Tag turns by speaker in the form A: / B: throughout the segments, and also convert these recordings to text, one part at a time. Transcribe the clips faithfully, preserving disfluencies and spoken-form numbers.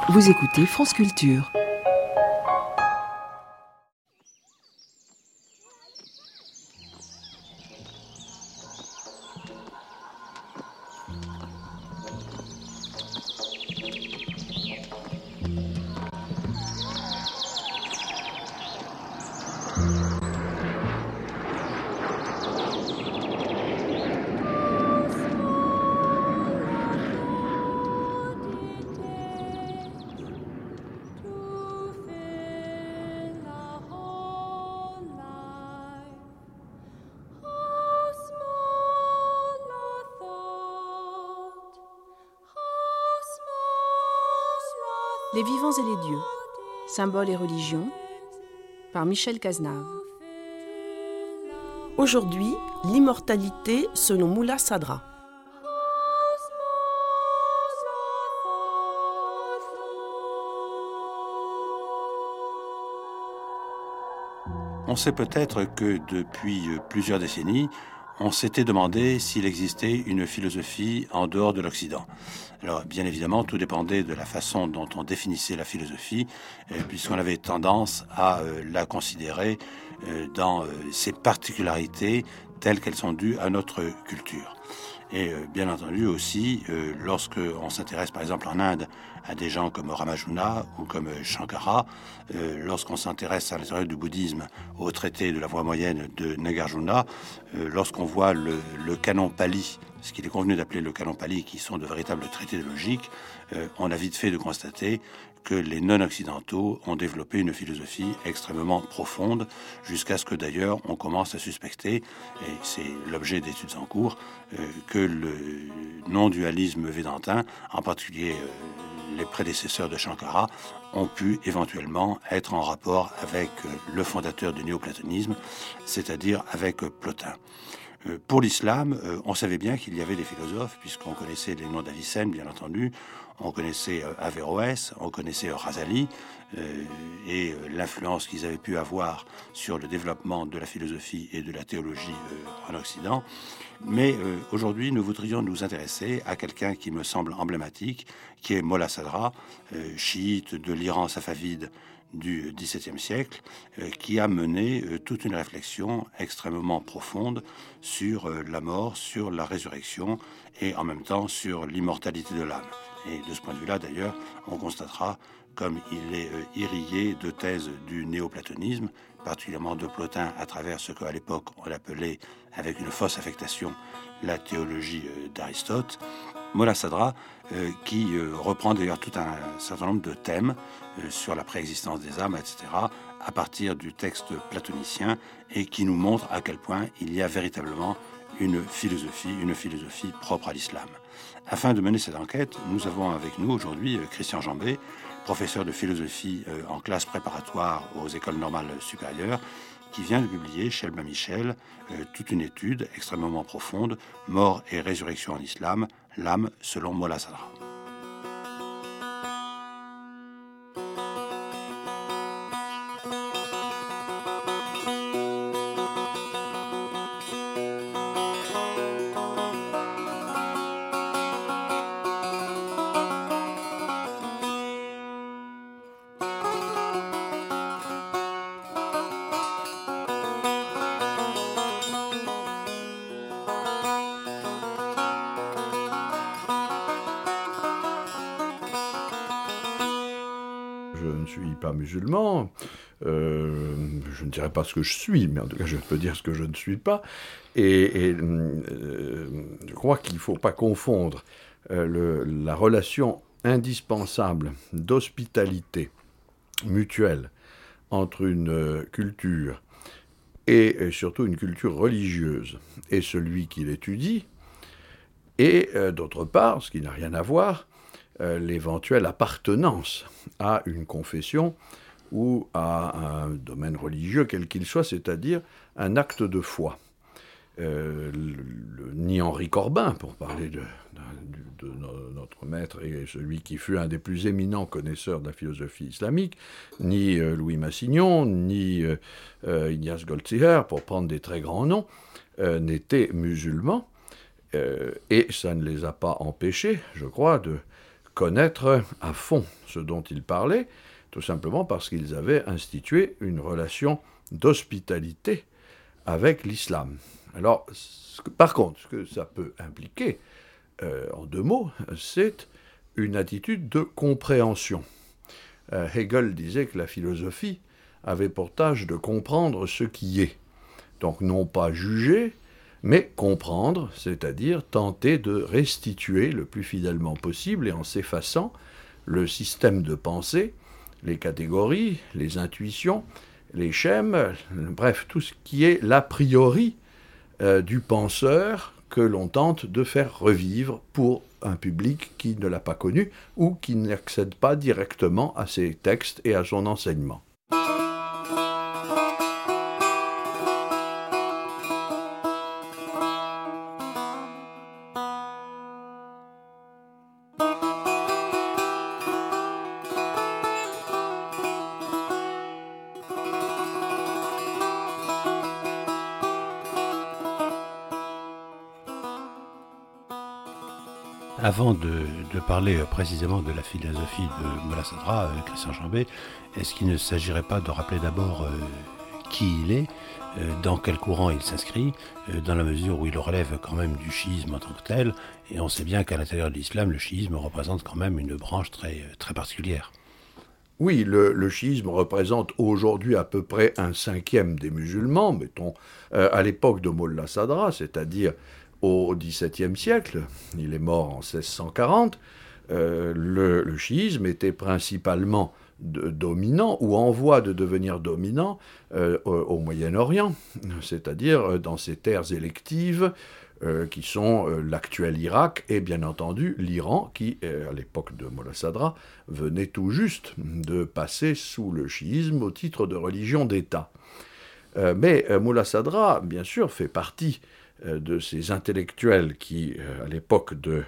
A: Vous écoutez France Culture. Les vivants et les dieux, symboles et religions, par Michel Cazenave.
B: Aujourd'hui, l'immortalité selon Moullah Sadra.
C: On sait peut-être que depuis plusieurs décennies, on s'était demandé s'il existait une philosophie en dehors de l'Occident. Alors, bien évidemment, tout dépendait de la façon dont on définissait la philosophie, euh, puisqu'on avait tendance à euh, la considérer euh, dans euh, ses particularités telles qu'elles sont dues à notre culture. Et euh, bien entendu aussi, euh, lorsque on s'intéresse par exemple en Inde à des gens comme Ramajuna ou comme Shankara, euh, lorsqu'on s'intéresse à l'intérieur du bouddhisme au traité de la voie moyenne de Nagarjuna, euh, lorsqu'on voit le, le canon Pali, ce qu'il est convenu d'appeler le canon Pali, qui sont de véritables traités de logique, euh, on a vite fait de constater que les non-occidentaux ont développé une philosophie extrêmement profonde, jusqu'à ce que d'ailleurs on commence à suspecter, et c'est l'objet d'études en cours, euh, que le non-dualisme védantin, en particulier euh, les prédécesseurs de Shankara, ont pu éventuellement être en rapport avec euh, le fondateur du néoplatonisme, c'est-à-dire avec Plotin. Euh, pour l'islam, euh, on savait bien qu'il y avait des philosophes, puisqu'on connaissait les noms d'Avicenne, bien entendu, on connaissait euh, Averroès, on connaissait euh, Razali, euh, et euh, l'influence qu'ils avaient pu avoir sur le développement de la philosophie et de la théologie euh, en Occident. Mais euh, aujourd'hui, nous voudrions nous intéresser à quelqu'un qui me semble emblématique, qui est Molla Sadra, euh, chiite de l'Iran safavide du dix-septième siècle, euh, qui a mené euh, toute une réflexion extrêmement profonde sur euh, la mort, sur la résurrection et en même temps sur l'immortalité de l'âme. Et de ce point de vue-là, d'ailleurs, on constatera, comme il est euh, irrigué de thèses du néoplatonisme, particulièrement de Plotin, à travers ce qu'à l'époque on appelait, avec une fausse affectation, la théologie euh, d'Aristote, Molla Sadra, euh, qui euh, reprend d'ailleurs tout un certain nombre de thèmes euh, sur la préexistence des âmes, et cetera, à partir du texte platonicien, et qui nous montre à quel point il y a véritablement une philosophie, une philosophie propre à l'islam. Afin de mener cette enquête, nous avons avec nous aujourd'hui euh, Christian Jambet, professeur de philosophie euh, en classe préparatoire aux écoles normales supérieures, qui vient de publier chez Albin Michel euh, toute une étude extrêmement profonde, Mort et résurrection en islam, l'âme selon Molla Sadra.
D: Je ne suis pas musulman, euh, je ne dirais pas ce que je suis, mais en tout cas je peux dire ce que je ne suis pas, et, et euh, je crois qu'il ne faut pas confondre euh, le, la relation indispensable d'hospitalité mutuelle entre une euh, culture et, et surtout une culture religieuse et celui qui l'étudie, et euh, d'autre part, ce qui n'a rien à voir, Euh, l'éventuelle appartenance à une confession ou à un domaine religieux, quel qu'il soit, c'est-à-dire un acte de foi. Euh, le, le, ni Henri Corbin, pour parler de, de, de notre maître et celui qui fut un des plus éminents connaisseurs de la philosophie islamique, ni euh, Louis Massignon, ni euh, euh, Ignace Goldziher, pour prendre des très grands noms, euh, n'étaient musulmans, euh, et ça ne les a pas empêchés, je crois, de connaître à fond ce dont ils parlaient, tout simplement parce qu'ils avaient institué une relation d'hospitalité avec l'islam. Alors, ce que, par contre, ce que ça peut impliquer, euh, en deux mots, c'est une attitude de compréhension. Euh, Hegel disait que la philosophie avait pour tâche de comprendre ce qui est. Donc non pas juger, mais comprendre, c'est-à-dire tenter de restituer le plus fidèlement possible et en s'effaçant le système de pensée, les catégories, les intuitions, les schèmes, bref, tout ce qui est l'a priori euh, du penseur que l'on tente de faire revivre pour un public qui ne l'a pas connu ou qui n'accède pas directement à ses textes et à son enseignement.
C: Avant de, de parler précisément de la philosophie de Mollah Sadra, euh, Christian Chambet, est-ce qu'il ne s'agirait pas de rappeler d'abord euh, qui il est, euh, dans quel courant il s'inscrit, euh, dans la mesure où il relève quand même du chiisme en tant que tel, et on sait bien qu'à l'intérieur de l'islam, le chiisme représente quand même une branche très, très particulière.
D: Oui, le, le chiisme représente aujourd'hui à peu près un cinquième des musulmans, mettons, euh, à l'époque de Mollah Sadra, c'est-à-dire au dix-septième siècle, il est mort en seize cent quarante, euh, le, le chiisme était principalement de, dominant ou en voie de devenir dominant euh, au, au Moyen-Orient, c'est-à-dire dans ces terres électives euh, qui sont euh, l'actuel Irak et bien entendu l'Iran qui, euh, à l'époque de Mollah Sadra, venait tout juste de passer sous le chiisme au titre de religion d'État. Euh, mais euh, Mollah Sadra, bien sûr, fait partie de ces intellectuels qui, à l'époque de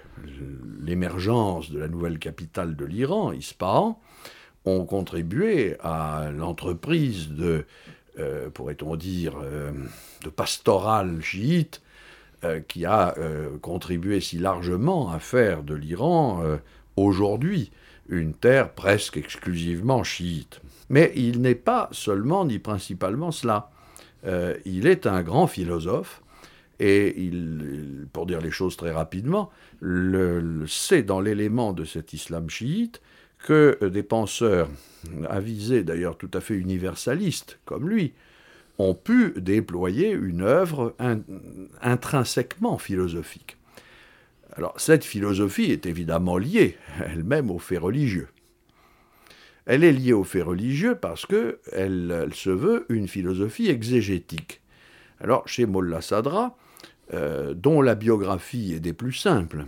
D: l'émergence de la nouvelle capitale de l'Iran, Ispahan, ont contribué à l'entreprise de, euh, pourrait-on dire, euh, de pastorale chiite, euh, qui a euh, contribué si largement à faire de l'Iran, euh, aujourd'hui, une terre presque exclusivement chiite. Mais il n'est pas seulement ni principalement cela. Euh, il est un grand philosophe, et il, pour dire les choses très rapidement, le, le, c'est dans l'élément de cet islam chiite que des penseurs avisés, d'ailleurs tout à fait universalistes comme lui, ont pu déployer une œuvre in, intrinsèquement philosophique. Alors cette philosophie est évidemment liée elle-même aux faits religieux. Elle est liée aux faits religieux parce qu'elle elle se veut une philosophie exégétique. Alors chez Mollah Sadra, Euh, dont la biographie est des plus simples,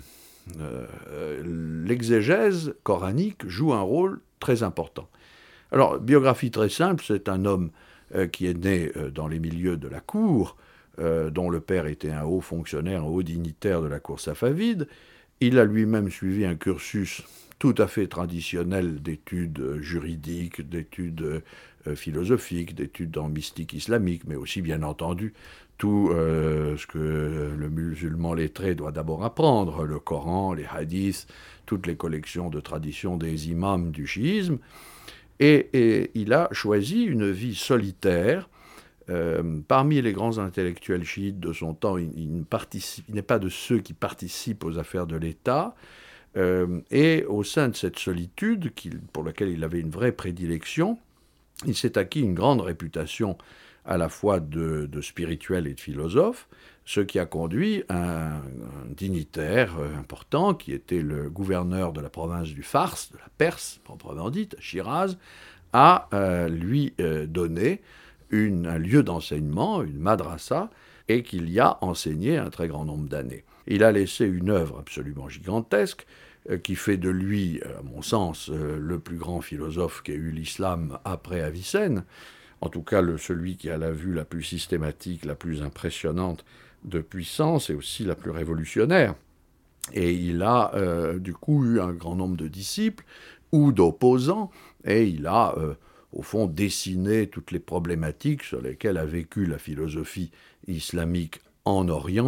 D: euh, l'exégèse coranique joue un rôle très important. Alors, biographie très simple, c'est un homme euh, qui est né euh, dans les milieux de la cour, euh, dont le père était un haut fonctionnaire, un haut dignitaire de la cour safavide. Il a lui-même suivi un cursus tout à fait traditionnel d'études juridiques, d'études euh, philosophiques, d'études en mystique islamique, mais aussi, bien entendu, tout euh, ce que le musulman lettré doit d'abord apprendre, le Coran, les hadiths, toutes les collections de traditions des imams du chiisme. Et, et il a choisi une vie solitaire. Euh, parmi les grands intellectuels chiites de son temps, il, il, ne participe, il n'est pas de ceux qui participent aux affaires de l'État. Euh, et au sein de cette solitude, pour laquelle il avait une vraie prédilection, il s'est acquis une grande réputation à la fois de, de spirituel et de philosophe, ce qui a conduit un, un dignitaire important, qui était le gouverneur de la province du Fars, de la Perse, proprement dite, à Shiraz, à euh, lui euh, donner une, un lieu d'enseignement, une madrasa, et qu'il y a enseigné un très grand nombre d'années. Il a laissé une œuvre absolument gigantesque, euh, qui fait de lui, à mon sens, euh, le plus grand philosophe qu'ait eu l'islam après Avicenne, en tout cas le, celui qui a la vue la plus systématique, la plus impressionnante de puissance et aussi la plus révolutionnaire. Et il a euh, du coup eu un grand nombre de disciples ou d'opposants, et il a euh, au fond dessiné toutes les problématiques sur lesquelles a vécu la philosophie islamique en Orient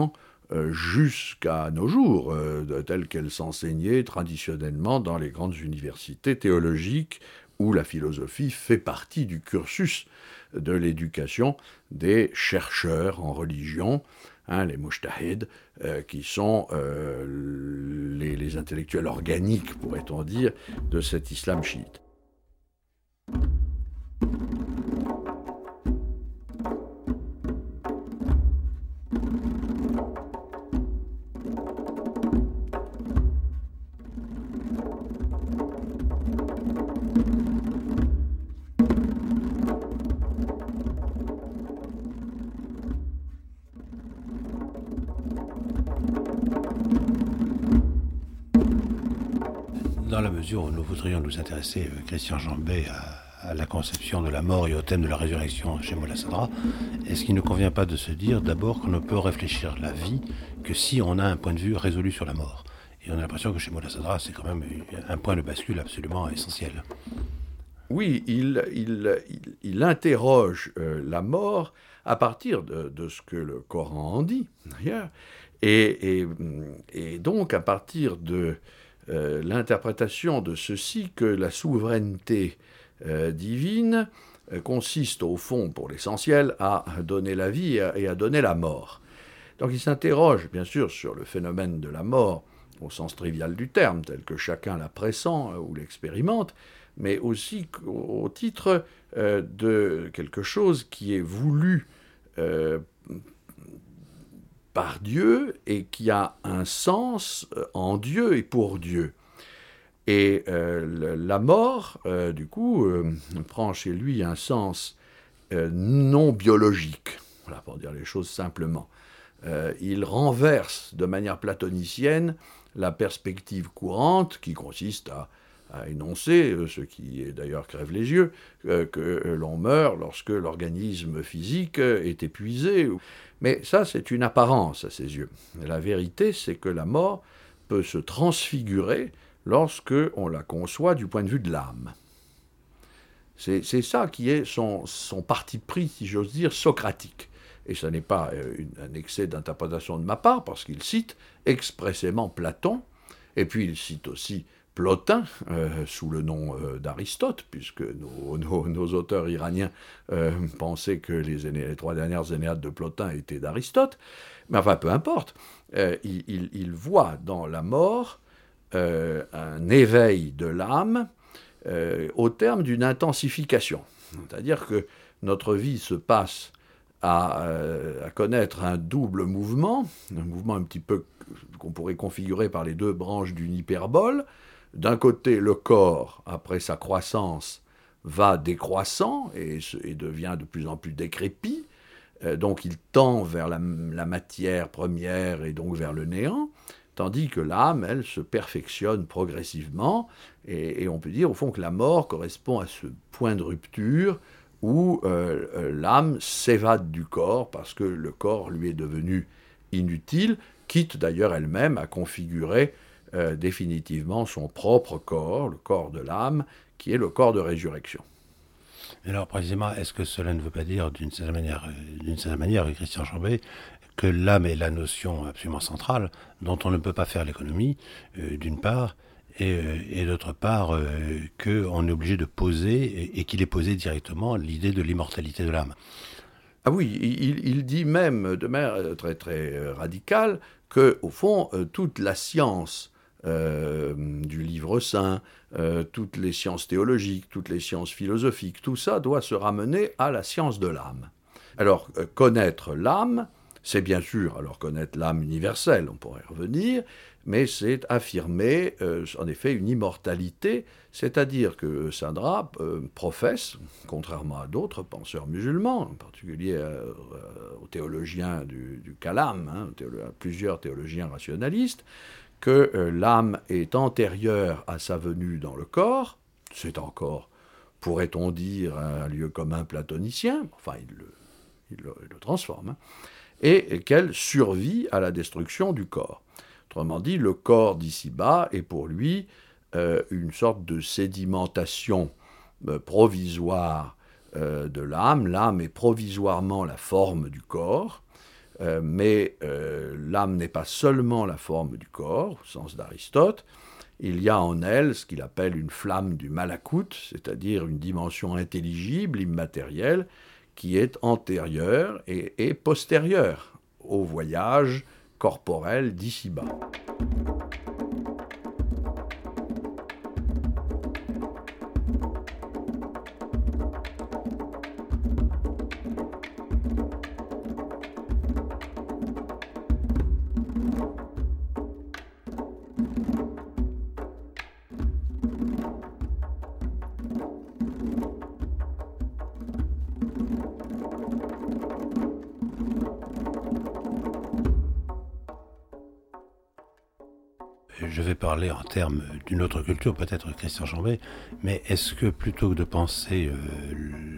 D: euh, jusqu'à nos jours, euh, telle qu'elle s'enseignait traditionnellement dans les grandes universités théologiques, où la philosophie fait partie du cursus de l'éducation des chercheurs en religion, hein, les mujtahid, euh, qui sont euh, les, les intellectuels organiques, pourrait-on dire, de cet islam chiite.
C: Dans la mesure où nous voudrions nous intéresser, euh, Christian Jambet, à, à la conception de la mort et au thème de la résurrection chez Molla Sadra, est-ce qu'il ne convient pas de se dire d'abord qu'on ne peut réfléchir la vie que si on a un point de vue résolu sur la mort? Et on a l'impression que chez Molla Sadra, c'est quand même un point de bascule absolument essentiel.
D: Oui, il, il, il, il interroge euh, la mort à partir de, de ce que le Coran en dit, d'ailleurs, et, et, et donc à partir de euh, l'interprétation de ceci que la souveraineté euh, divine euh, consiste au fond, pour l'essentiel, à donner la vie et à, et à donner la mort. Donc il s'interroge bien sûr sur le phénomène de la mort au sens trivial du terme, tel que chacun la pressent euh, ou l'expérimente, mais aussi au titre euh, de quelque chose qui est voulu euh, par Dieu et qui a un sens en Dieu et pour Dieu. Et euh, la mort, euh, du coup, euh, prend chez lui un sens euh, non biologique, voilà, pour dire les choses simplement. Euh, il renverse de manière platonicienne la perspective courante qui consiste à à énoncer, ce qui est d'ailleurs crève les yeux, euh, que l'on meurt lorsque l'organisme physique est épuisé. Mais ça, c'est une apparence à ses yeux. La vérité, c'est que la mort peut se transfigurer lorsque on la conçoit du point de vue de l'âme. C'est, c'est ça qui est son, son parti pris, si j'ose dire, socratique. Et ce n'est pas une, un excès d'interprétation de ma part, parce qu'il cite expressément Platon, et puis il cite aussi Plotin, euh, sous le nom euh, d'Aristote, puisque nos, nos, nos auteurs iraniens euh, pensaient que les, éné- les trois dernières Énéades de Plotin étaient d'Aristote. Mais enfin, peu importe. Euh, il, il, il voit dans la mort euh, un éveil de l'âme euh, au terme d'une intensification. C'est-à-dire que notre vie se passe à, euh, à connaître un double mouvement, un mouvement un petit peu qu'on pourrait configurer par les deux branches d'une hyperbole. D'un côté, le corps, après sa croissance, va décroissant et, et devient de plus en plus décrépit. Euh, donc il tend vers la, la matière première et donc vers le néant, tandis que l'âme, elle, se perfectionne progressivement. Et, et on peut dire, au fond, que la mort correspond à ce point de rupture où euh, euh, l'âme s'évade du corps parce que le corps lui est devenu inutile, quitte d'ailleurs elle-même à configurer Euh, définitivement son propre corps, le corps de l'âme, qui est le corps de résurrection.
C: Alors précisément, est-ce que cela ne veut pas dire d'une certaine manière, euh, d'une certaine manière, Christian Jambet, que l'âme est la notion absolument centrale dont on ne peut pas faire l'économie, euh, d'une part, et, euh, et d'autre part, euh, qu'on est obligé de poser, et, et qu'il est posé directement, l'idée de l'immortalité de l'âme?
D: Ah oui, il, il dit même de manière très très radicale que, au fond, euh, toute la science Euh, du livre saint, euh, toutes les sciences théologiques, toutes les sciences philosophiques, tout ça doit se ramener à la science de l'âme. Alors, euh, connaître l'âme, c'est bien sûr, alors connaître l'âme universelle, on pourrait revenir, mais c'est affirmer, euh, en effet, une immortalité, c'est-à-dire que Sadra euh, professe, contrairement à d'autres penseurs musulmans, en particulier euh, aux théologiens du, du Kalam, hein, théolo- à plusieurs théologiens rationalistes, que euh, l'âme est antérieure à sa venue dans le corps, c'est encore, pourrait-on dire, un lieu commun platonicien, enfin il le, il le, il le transforme, hein, et, et qu'elle survit à la destruction du corps. Autrement dit, le corps d'ici-bas est pour lui euh, une sorte de sédimentation euh, provisoire euh, de l'âme. L'âme est provisoirement la forme du corps, Euh, mais euh, l'âme n'est pas seulement la forme du corps, au sens d'Aristote. Il y a en elle ce qu'il appelle une flamme du malakut, c'est-à-dire une dimension intelligible, immatérielle, qui est antérieure et, et postérieure au voyage corporel d'ici-bas.
C: Je vais parler en termes d'une autre culture, peut-être Christian Chambet, mais est-ce que plutôt que de penser euh,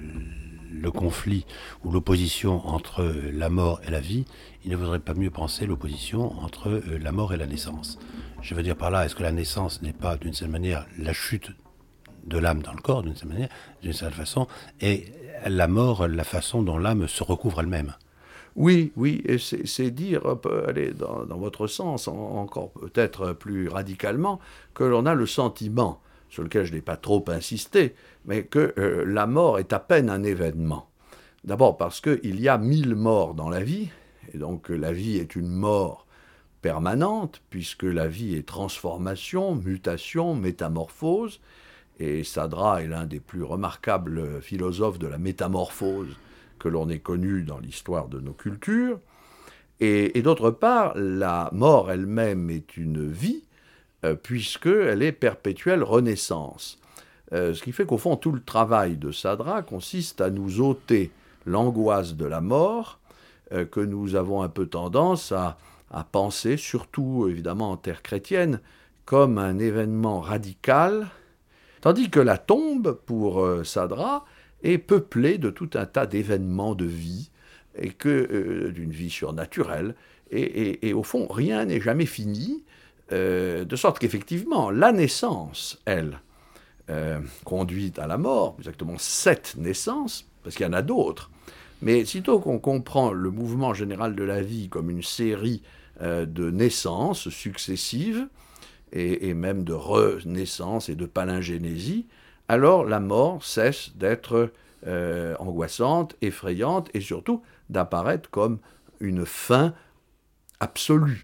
C: le conflit ou l'opposition entre la mort et la vie, il ne vaudrait pas mieux penser l'opposition entre euh, la mort et la naissance? Je veux dire par là, est-ce que la naissance n'est pas d'une certaine manière la chute de l'âme dans le corps, d'une certaine manière, d'une certaine façon, et la mort, la façon dont l'âme se recouvre elle-même?
D: Oui, oui, et c'est, c'est dire, aller dans, dans votre sens, en, encore peut-être plus radicalement, que l'on a le sentiment, sur lequel je n'ai pas trop insisté, mais que euh, la mort est à peine un événement. D'abord parce qu'il y a mille morts dans la vie, et donc la vie est une mort permanente, puisque la vie est transformation, mutation, métamorphose, et Sadra est l'un des plus remarquables philosophes de la métamorphose que l'on ait connu dans l'histoire de nos cultures, et, et d'autre part, la mort elle-même est une vie, euh, puisqu'elle est perpétuelle renaissance. Euh, ce qui fait qu'au fond, tout le travail de Sadra consiste à nous ôter l'angoisse de la mort, euh, que nous avons un peu tendance à, à penser, surtout évidemment en terre chrétienne, comme un événement radical, tandis que la tombe, pour euh, Sadra, est peuplée de tout un tas d'événements de vie, et que, euh, d'une vie surnaturelle, et, et, et au fond, rien n'est jamais fini, euh, de sorte qu'effectivement, la naissance, elle, euh, conduit à la mort, exactement sept naissances, parce qu'il y en a d'autres, mais sitôt qu'on comprend le mouvement général de la vie comme une série euh, de naissances successives, et, et même de renaissance et de palingénésie, alors la mort cesse d'être euh, angoissante, effrayante, et surtout d'apparaître comme une fin absolue.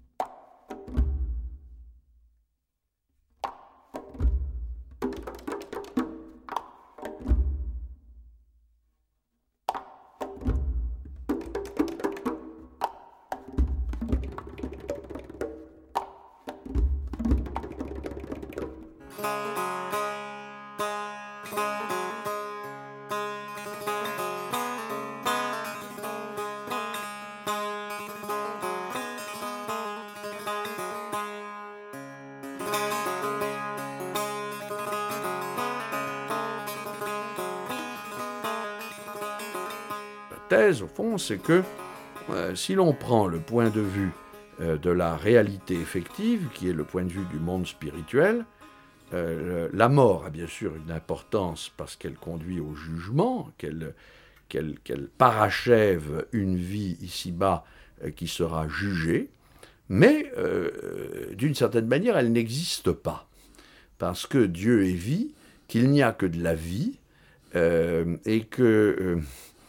D: Thèse, au fond, c'est que euh, si l'on prend le point de vue euh, de la réalité effective, qui est le point de vue du monde spirituel, euh, la mort a bien sûr une importance parce qu'elle conduit au jugement, qu'elle, qu'elle, qu'elle parachève une vie ici-bas euh, qui sera jugée, mais euh, d'une certaine manière, elle n'existe pas, parce que Dieu est vie, qu'il n'y a que de la vie, euh, et que... Euh,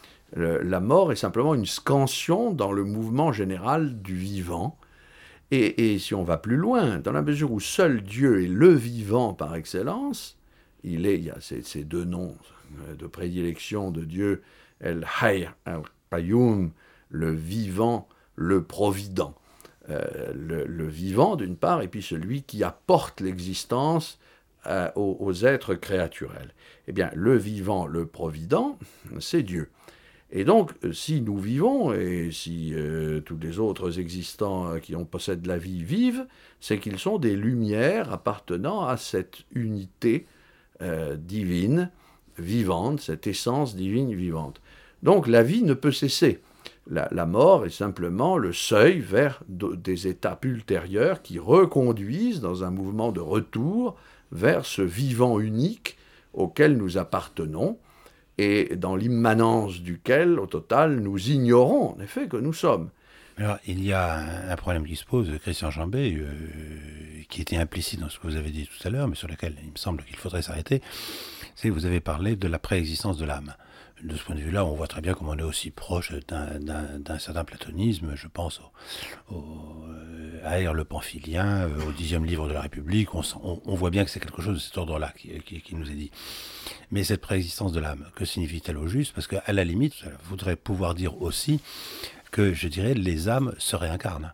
D: la mort est simplement une scansion dans le mouvement général du vivant. Et, et si on va plus loin, dans la mesure où seul Dieu est le vivant par excellence, il, est, il y a ces, ces deux noms de prédilection de Dieu, El Hayy, El Qayyum, le vivant, le provident. Euh, le, le vivant d'une part, et puis celui qui apporte l'existence euh, aux, aux êtres créaturels. Eh bien, le vivant, le provident, c'est Dieu. Et donc, si nous vivons, et si euh, tous les autres existants euh, qui en possèdent la vie vivent, c'est qu'ils sont des lumières appartenant à cette unité euh, divine, vivante, cette essence divine vivante. Donc la vie ne peut cesser. La, la mort est simplement le seuil vers de, des étapes ultérieures qui reconduisent dans un mouvement de retour vers ce vivant unique auquel nous appartenons, et dans l'immanence duquel, au total, nous ignorons, en effet, que nous sommes.
C: Alors, il y a un, un problème qui se pose, Christian Jambet, euh, qui était implicite dans ce que vous avez dit tout à l'heure, mais sur lequel il me semble qu'il faudrait s'arrêter, c'est que vous avez parlé de la préexistence de l'âme. De ce point de vue-là, on voit très bien comment on est aussi proche d'un, d'un, d'un certain platonisme. Je pense au, au, à Aër le Pamphilien, au dixième livre de la République. On, on, on voit bien que c'est quelque chose de cet ordre-là qui, qui, qui nous est dit. Mais cette préexistence de l'âme, que signifie-t-elle au juste ? Parce qu'à la limite, ça voudrait pouvoir dire aussi que, je dirais, les âmes se réincarnent.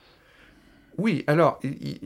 D: Oui, alors,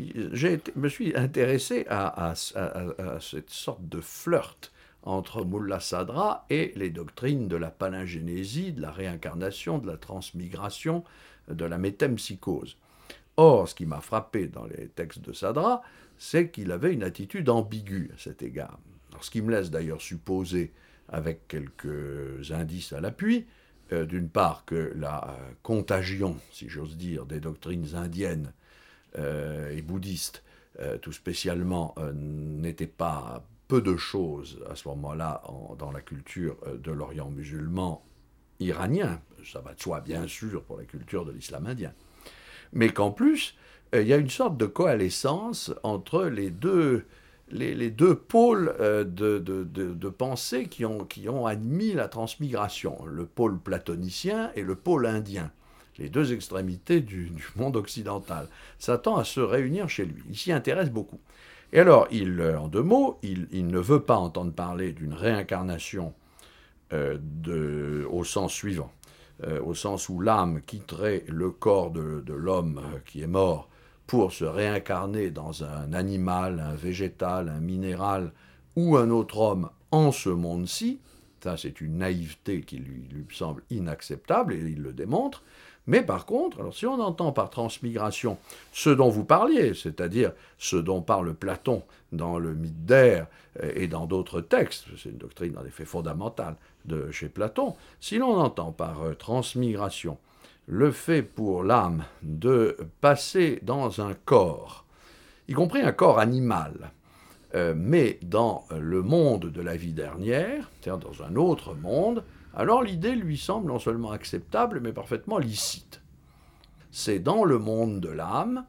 D: je me suis intéressé à, à, à, à cette sorte de flirt entre Mullah Sadra et les doctrines de la palingénésie, de la réincarnation, de la transmigration, de la métempsychose. Or, ce qui m'a frappé dans les textes de Sadra, c'est qu'il avait une attitude ambiguë à cet égard. Alors, ce qui me laisse d'ailleurs supposer, avec quelques indices à l'appui, euh, d'une part que la euh, contagion, si j'ose dire, des doctrines indiennes euh, et bouddhistes, euh, tout spécialement, euh, n'était pas peu de choses à ce moment-là en, dans la culture de l'Orient musulman iranien, ça va de soi bien sûr pour la culture de l'islam indien, mais qu'en plus, euh, il y a une sorte de coalescence entre les deux, les, les deux pôles euh, de, de, de, de pensée qui ont, qui ont admis la transmigration, le pôle platonicien et le pôle indien, les deux extrémités du, du monde occidental. Ça tend à se réunir chez lui, il s'y intéresse beaucoup. Et alors, il, en deux mots, il, il ne veut pas entendre parler d'une réincarnation euh, de, au sens suivant, euh, au sens où l'âme quitterait le corps de, de l'homme qui est mort pour se réincarner dans un animal, un végétal, un minéral ou un autre homme en ce monde-ci. Ça, c'est une naïveté qui lui, lui semble inacceptable, et il le démontre. Mais par contre, alors si on entend par transmigration ce dont vous parliez, c'est-à-dire ce dont parle Platon dans le mythe d'Aër et dans d'autres textes, c'est une doctrine en effet fondamentale de chez Platon, si l'on entend par transmigration le fait pour l'âme de passer dans un corps, y compris un corps animal, euh, mais dans le monde de la vie dernière, c'est-à-dire dans un autre monde, alors l'idée lui semble non seulement acceptable, mais parfaitement licite. C'est dans le monde de l'âme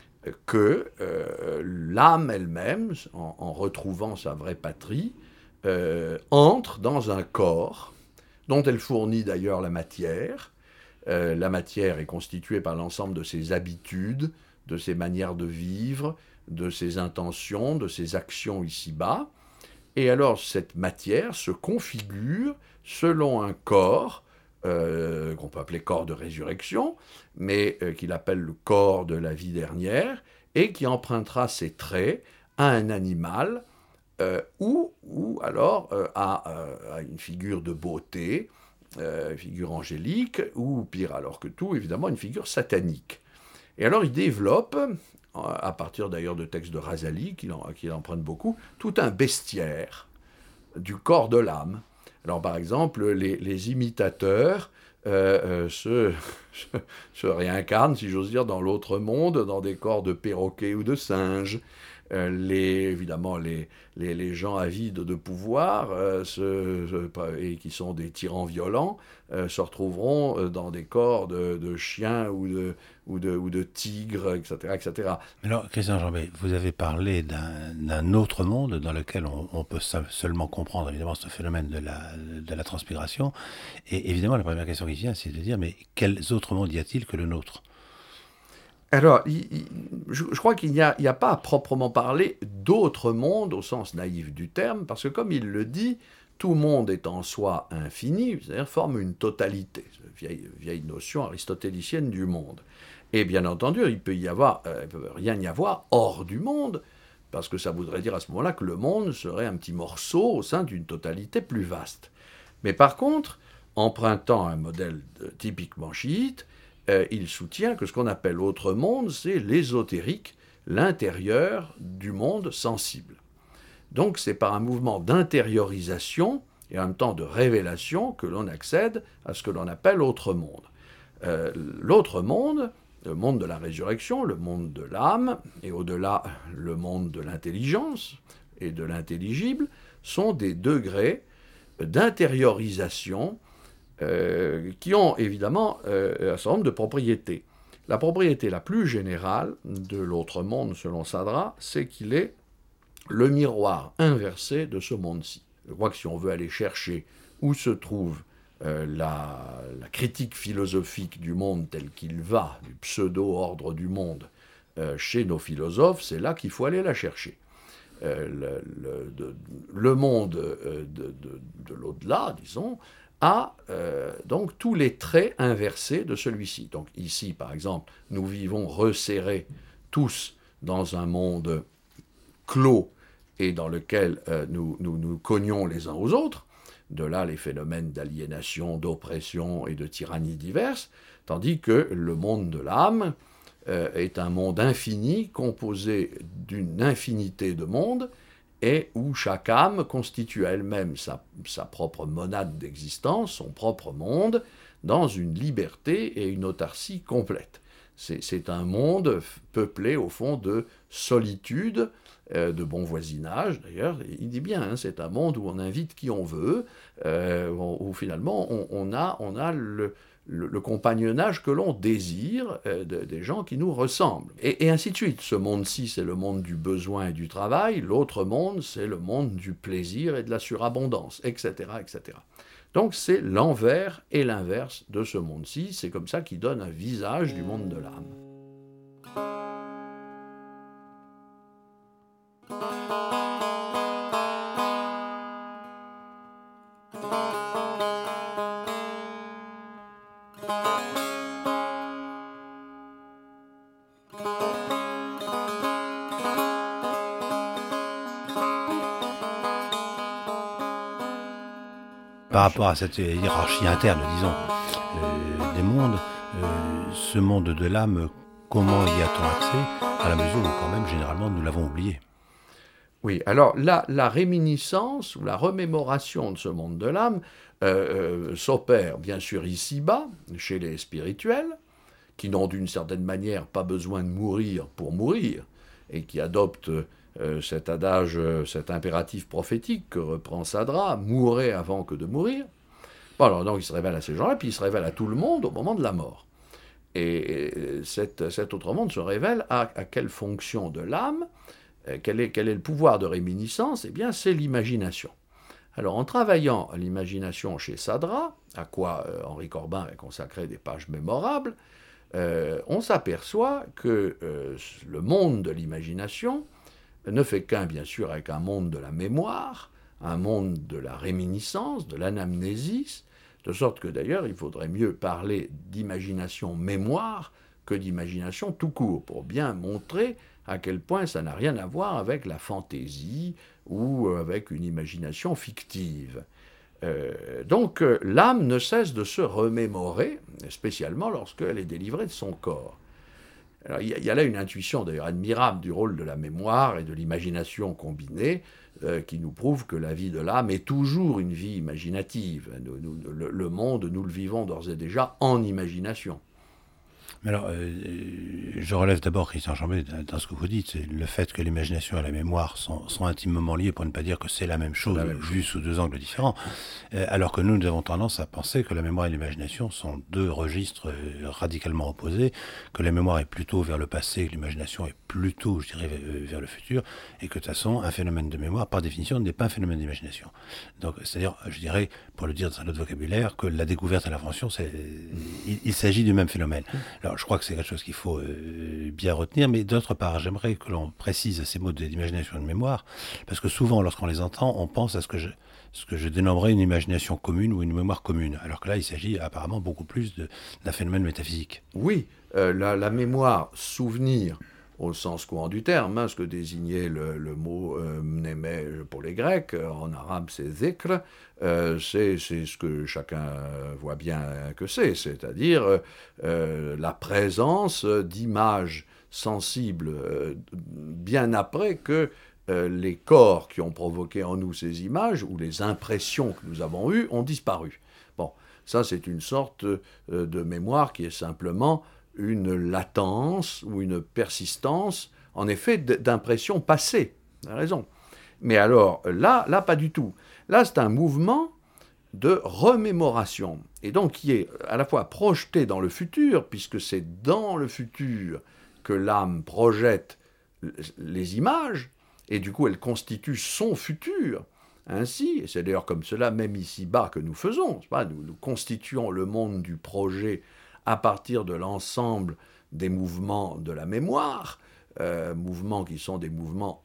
D: que euh, l'âme elle-même, en, en retrouvant sa vraie patrie, euh, entre dans un corps dont elle fournit d'ailleurs la matière. Euh, la matière est constituée par l'ensemble de ses habitudes, de ses manières de vivre, de ses intentions, de ses actions ici-bas. Et alors cette matière se configure selon un corps, euh, qu'on peut appeler corps de résurrection, mais euh, qu'il appelle le corps de la vie dernière, et qui empruntera ses traits à un animal, euh, ou, ou alors euh, à, euh, à une figure de beauté, euh, une figure angélique, ou pire alors que tout, évidemment, une figure satanique. Et alors il développe, à partir d'ailleurs de textes de Razali, qu'il en, qu'il emprunte beaucoup, tout un bestiaire du corps de l'âme. Alors par exemple, les, les imitateurs euh, euh, se, se, se réincarnent, si j'ose dire, dans l'autre monde, dans des corps de perroquets ou de singes. Euh, les, évidemment, les, les, les gens avides de pouvoir euh, se, se, et qui sont des tyrans violents euh, se retrouveront euh, dans des corps de, de chiens ou de, ou, de, ou de tigres, et cetera, et cetera.
C: Alors, Christian Jambet, vous avez parlé d'un, d'un autre monde dans lequel on, on peut seulement comprendre évidemment ce phénomène de la, de la transpiration. Et évidemment, la première question qui vient, c'est de dire, mais quels autres mondes y a-t-il que le nôtre ?
D: Alors, il, il, je, je crois qu'il n'y a, il n'y a pas à proprement parler d'autres mondes au sens naïf du terme, parce que comme il le dit, tout monde est en soi infini, c'est-à-dire forme une totalité, vieille, vieille notion aristotélicienne du monde. Et bien entendu, il peut y avoir, euh, il peut rien y avoir hors du monde, parce que ça voudrait dire à ce moment-là que le monde serait un petit morceau au sein d'une totalité plus vaste. Mais par contre, empruntant un modèle de, typiquement chiite, Euh, il soutient que ce qu'on appelle autre monde, c'est l'ésotérique, l'intérieur du monde sensible. Donc c'est par un mouvement d'intériorisation et en même temps de révélation que l'on accède à ce que l'on appelle autre monde. Euh, l'autre monde, le monde de la résurrection, le monde de l'âme, et au-delà le monde de l'intelligence et de l'intelligible, sont des degrés d'intériorisation euh, qui ont évidemment euh, un certain nombre de propriétés. La propriété la plus générale de l'autre monde, selon Sadra, c'est qu'il est le miroir inversé de ce monde-ci. Je crois que si on veut aller chercher où se trouve euh, la, la critique philosophique du monde tel qu'il va, du pseudo-ordre du monde, euh, chez nos philosophes, c'est là qu'il faut aller la chercher. Euh, le, le, de, le monde euh, de, de, de l'au-delà, disons, a euh, donc tous les traits inversés de celui-ci. Donc ici, par exemple, nous vivons resserrés tous dans un monde clos et dans lequel euh, nous, nous nous cognons les uns aux autres, de là les phénomènes d'aliénation, d'oppression et de tyrannie diverses, tandis que le monde de l'âme euh, est un monde infini composé d'une infinité de mondes et où chaque âme constitue elle-même sa, sa propre monade d'existence, son propre monde, dans une liberté et une autarcie complète. C'est, c'est un monde peuplé au fond de solitude, euh, de bon voisinage d'ailleurs. Il dit bien, hein, c'est un monde où on invite qui on veut, euh, où, où finalement on, on a, on a le, le, le compagnonnage que l'on désire euh, de, des gens qui nous ressemblent. Et, et ainsi de suite. Ce monde-ci, c'est le monde du besoin et du travail. L'autre monde, c'est le monde du plaisir et de la surabondance, et cetera, et cetera. Donc c'est l'envers et l'inverse de ce monde-ci. C'est comme ça qu'il donne un visage du monde de l'âme.
C: Par rapport à cette hiérarchie interne, disons, euh, des mondes, euh, ce monde de l'âme, comment y a-t-on accès, à la mesure où quand même, généralement, nous l'avons oublié?
D: Oui, alors la, la réminiscence ou la remémoration de ce monde de l'âme euh, euh, s'opère bien sûr ici-bas, chez les spirituels, qui n'ont d'une certaine manière pas besoin de mourir pour mourir, et qui adoptent euh, cet adage, euh, cet impératif prophétique que reprend Sadra, « mourez avant que de mourir ». Bon, alors donc il se révèle à ces gens-là, puis il se révèle à tout le monde au moment de la mort. Et cette, cet autre monde se révèle à, à quelle fonction de l'âme, quel est, quel est le pouvoir de réminiscence? Eh bien, c'est l'imagination. Alors, en travaillant l'imagination chez Sadra, à quoi euh, Henri Corbin a consacré des pages mémorables, euh, on s'aperçoit que euh, le monde de l'imagination ne fait qu'un, bien sûr, avec un monde de la mémoire, un monde de la réminiscence, de l'anamnésis, de sorte que d'ailleurs, il faudrait mieux parler d'imagination-mémoire que d'imagination tout court, pour bien montrer à quel point ça n'a rien à voir avec la fantaisie ou avec une imagination fictive. Euh, donc euh, l'âme ne cesse de se remémorer, spécialement lorsqu'elle est délivrée de son corps. Alors, il, y a, il y a là une intuition d'ailleurs admirable du rôle de la mémoire et de l'imagination combinée, euh, qui nous prouve que la vie de l'âme est toujours une vie imaginative. Nous, nous, le, le monde, nous le vivons d'ores et déjà en imagination.
C: Mais alors, euh, je relève d'abord, Christian Chambé, dans ce que vous dites, c'est le fait que l'imagination et la mémoire sont, sont intimement liées, pour ne pas dire que c'est la même chose, la même vue sous deux angles différents, euh, alors que nous, nous avons tendance à penser que la mémoire et l'imagination sont deux registres euh, radicalement opposés, que la mémoire est plutôt vers le passé, que l'imagination est plutôt, je dirais, vers le futur, et que de toute façon, un phénomène de mémoire, par définition, n'est pas un phénomène d'imagination. Donc, c'est-à-dire, je dirais, pour le dire dans un autre vocabulaire, que la découverte et l'invention, c'est, il, il s'agit du même phénomène. Alors, je crois que c'est quelque chose qu'il faut euh, bien retenir, mais d'autre part, j'aimerais que l'on précise ces mots d'imagination et de mémoire, parce que souvent, lorsqu'on les entend, on pense à ce que je, ce que je dénommerais une imagination commune ou une mémoire commune, alors que là, il s'agit apparemment beaucoup plus de, d'un phénomène métaphysique.
D: Oui, euh, la, la mémoire, souvenir, au sens courant du terme, hein, ce que désignait le, le mot euh, mnémé pour les Grecs, en arabe c'est zikr, euh, c'est, c'est ce que chacun voit bien que c'est, c'est-à-dire euh, la présence d'images sensibles euh, bien après que euh, les corps qui ont provoqué en nous ces images, ou les impressions que nous avons eues, ont disparu. Bon, ça c'est une sorte euh, de mémoire qui est simplement une latence ou une persistance, en effet, d'impressions passées. Vous avez raison. Mais alors, là, là, pas du tout. Là, c'est un mouvement de remémoration, et donc qui est à la fois projeté dans le futur, puisque c'est dans le futur que l'âme projette les images, et du coup elle constitue son futur. Ainsi, et c'est d'ailleurs comme cela, même ici-bas, que nous faisons, c'est pas, nous, nous constituons le monde du projet à partir de l'ensemble des mouvements de la mémoire, euh, mouvements qui sont des mouvements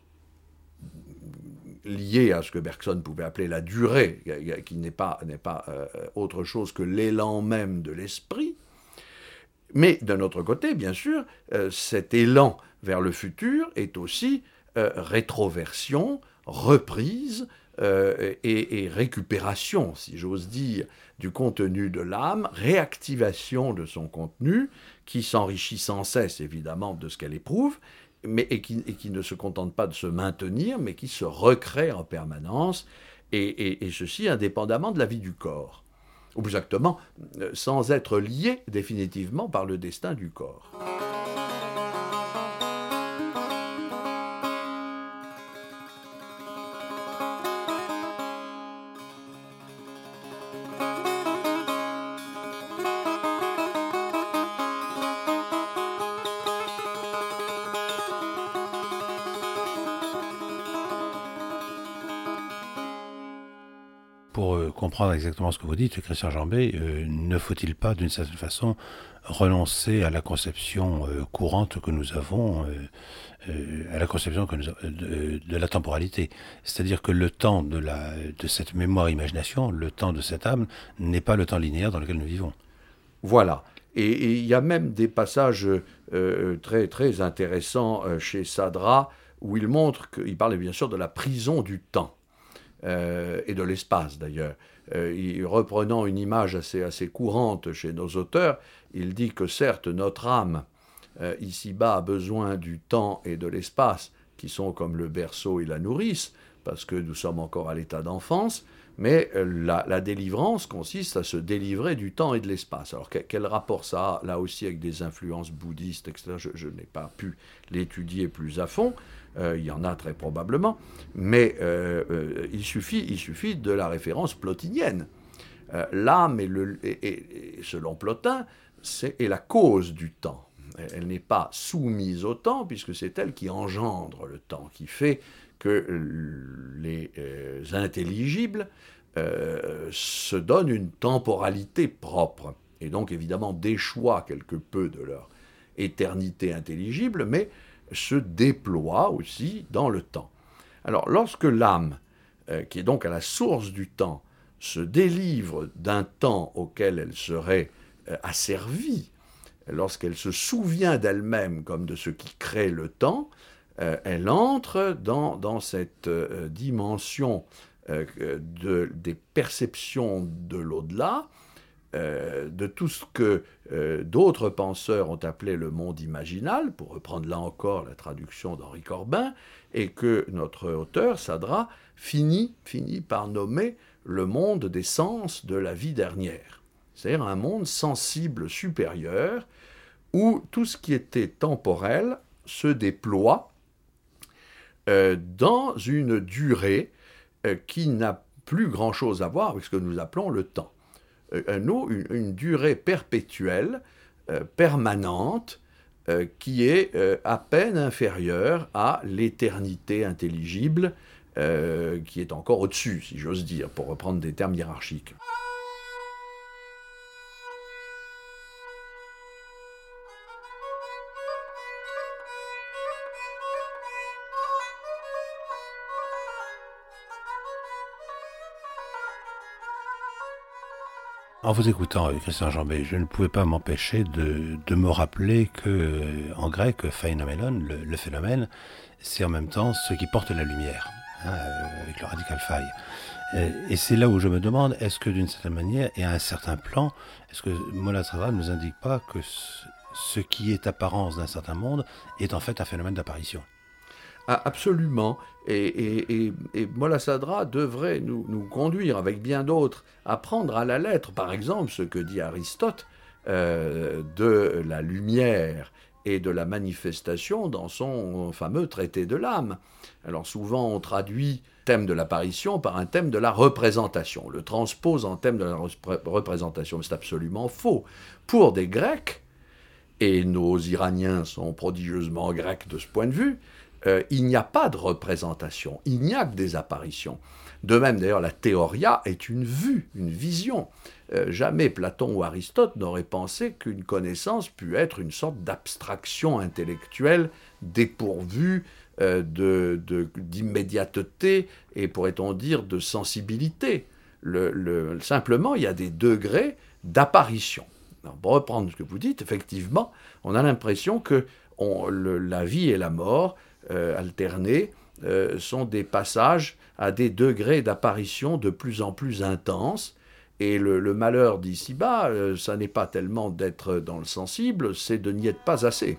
D: liés à ce que Bergson pouvait appeler la durée, qui n'est pas, n'est pas euh, autre chose que l'élan même de l'esprit. Mais d'un autre côté, bien sûr, euh, cet élan vers le futur est aussi euh, rétroversion, reprise, Euh, et, et récupération, si j'ose dire, du contenu de l'âme, réactivation de son contenu, qui s'enrichit sans cesse, évidemment, de ce qu'elle éprouve, mais, et, qui, et qui ne se contente pas de se maintenir, mais qui se recrée en permanence, et, et, et ceci indépendamment de la vie du corps. Ou plus exactement, sans être lié définitivement par le destin du corps.
C: Pour euh, comprendre exactement ce que vous dites, Christian Jambet, euh, ne faut-il pas, d'une certaine façon, renoncer à la conception euh, courante que nous avons, euh, euh, à la conception que nous, de, de la temporalité. C'est-à-dire que le temps de, la, de cette mémoire-imagination, le temps de cette âme, n'est pas le temps linéaire dans lequel nous vivons.
D: Voilà. Et il y a même des passages euh, très, très intéressants euh, chez Sadra, où il montre qu'il parle bien sûr de la prison du temps. Euh, et de l'espace d'ailleurs. Euh, il, reprenant une image assez, assez courante chez nos auteurs, il dit que certes notre âme, euh, ici-bas, a besoin du temps et de l'espace, qui sont comme le berceau et la nourrice, parce que nous sommes encore à l'état d'enfance, mais euh, la, la délivrance consiste à se délivrer du temps et de l'espace. Alors quel, quel rapport ça a, là aussi, avec des influences bouddhistes, et cetera. Je, je n'ai pas pu l'étudier plus à fond. Euh, il y en a très probablement, mais euh, euh, il, suffit, il suffit de la référence plotinienne. Euh, l'âme, est le, est, est, selon Plotin, c'est, est la cause du temps. Elle n'est pas soumise au temps, puisque c'est elle qui engendre le temps, qui fait que les euh, intelligibles euh, se donnent une temporalité propre, et donc évidemment déchoient quelque peu de leur éternité intelligible, mais se déploie aussi dans le temps. Alors, lorsque l'âme, euh, qui est donc à la source du temps, se délivre d'un temps auquel elle serait euh, asservie, lorsqu'elle se souvient d'elle-même comme de ce qui crée le temps, euh, elle entre dans, dans cette euh, dimension euh, de, des perceptions de l'au-delà, Euh, de tout ce que euh, d'autres penseurs ont appelé le monde imaginal, pour reprendre là encore la traduction d'Henri Corbin, et que notre auteur, Sadra, finit, finit par nommer le monde des sens de la vie dernière. C'est-à-dire un monde sensible supérieur, où tout ce qui était temporel se déploie euh, dans une durée euh, qui n'a plus grand-chose à voir avec ce que nous appelons le temps. Une, une durée perpétuelle, euh, permanente, euh, qui est euh, à peine inférieure à l'éternité intelligible, euh, qui est encore au-dessus, si j'ose dire, pour reprendre des termes hiérarchiques.
C: En vous écoutant, Christian Jambet, je ne pouvais pas m'empêcher de, de me rappeler que, en grec, phainomélon, le, le phénomène, c'est en même temps ce qui porte la lumière, hein, avec le radical phi. Et, et c'est là où je me demande, est-ce que d'une certaine manière, et à un certain plan, est-ce que Mola Sadra ne nous indique pas que ce, ce qui est apparence d'un certain monde est en fait un phénomène d'apparition?
D: Ah, absolument. Et, et, et, et Mola Sadra devrait nous, nous conduire, avec bien d'autres, à prendre à la lettre, par exemple, ce que dit Aristote euh, de la lumière et de la manifestation dans son fameux traité de l'âme. Alors souvent on traduit thème de l'apparition par un thème de la représentation, le transpose en thème de la repré- représentation. Mais c'est absolument faux. Pour des Grecs, et nos Iraniens sont prodigieusement grecs de ce point de vue, euh, il n'y a pas de représentation, il n'y a que des apparitions. De même, d'ailleurs, la théoria est une vue, une vision. Euh, jamais Platon ou Aristote n'auraient pensé qu'une connaissance pût être une sorte d'abstraction intellectuelle dépourvue euh, de, de, d'immédiateté et, pourrait-on dire, de sensibilité. Le, le, simplement, il y a des degrés d'apparition. Alors, pour reprendre ce que vous dites, effectivement, on a l'impression que on, le, la vie et la mort euh, alternés euh, sont des passages à des degrés d'apparition de plus en plus intenses. Et le, le malheur d'ici-bas, euh, ça n'est pas tellement d'être dans le sensible, c'est de n'y être pas assez.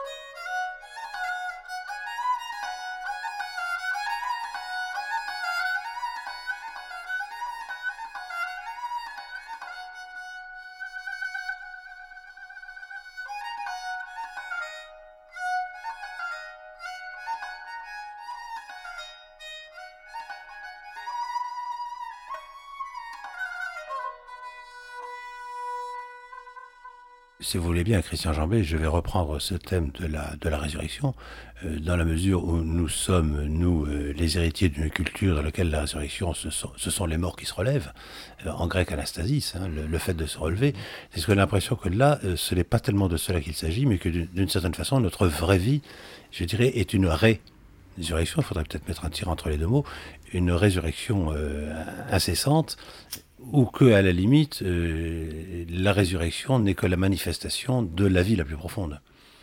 C: Si vous voulez bien, Christian Jambet, je vais reprendre ce thème de la, de la résurrection, euh, dans la mesure où nous sommes, nous, euh, les héritiers d'une culture dans laquelle la résurrection, ce sont, ce sont les morts qui se relèvent, euh, en grec anastasis, hein, le, le fait de se relever. C'est ce que j'ai l'impression que là, euh, ce n'est pas tellement de cela qu'il s'agit, mais que d'une, d'une certaine façon, notre vraie vie, je dirais, est une résurrection, il faudrait peut-être mettre un tir entre les deux mots, une résurrection euh, incessante, ou que, à la limite, euh, la résurrection n'est que la manifestation de la vie la plus profonde.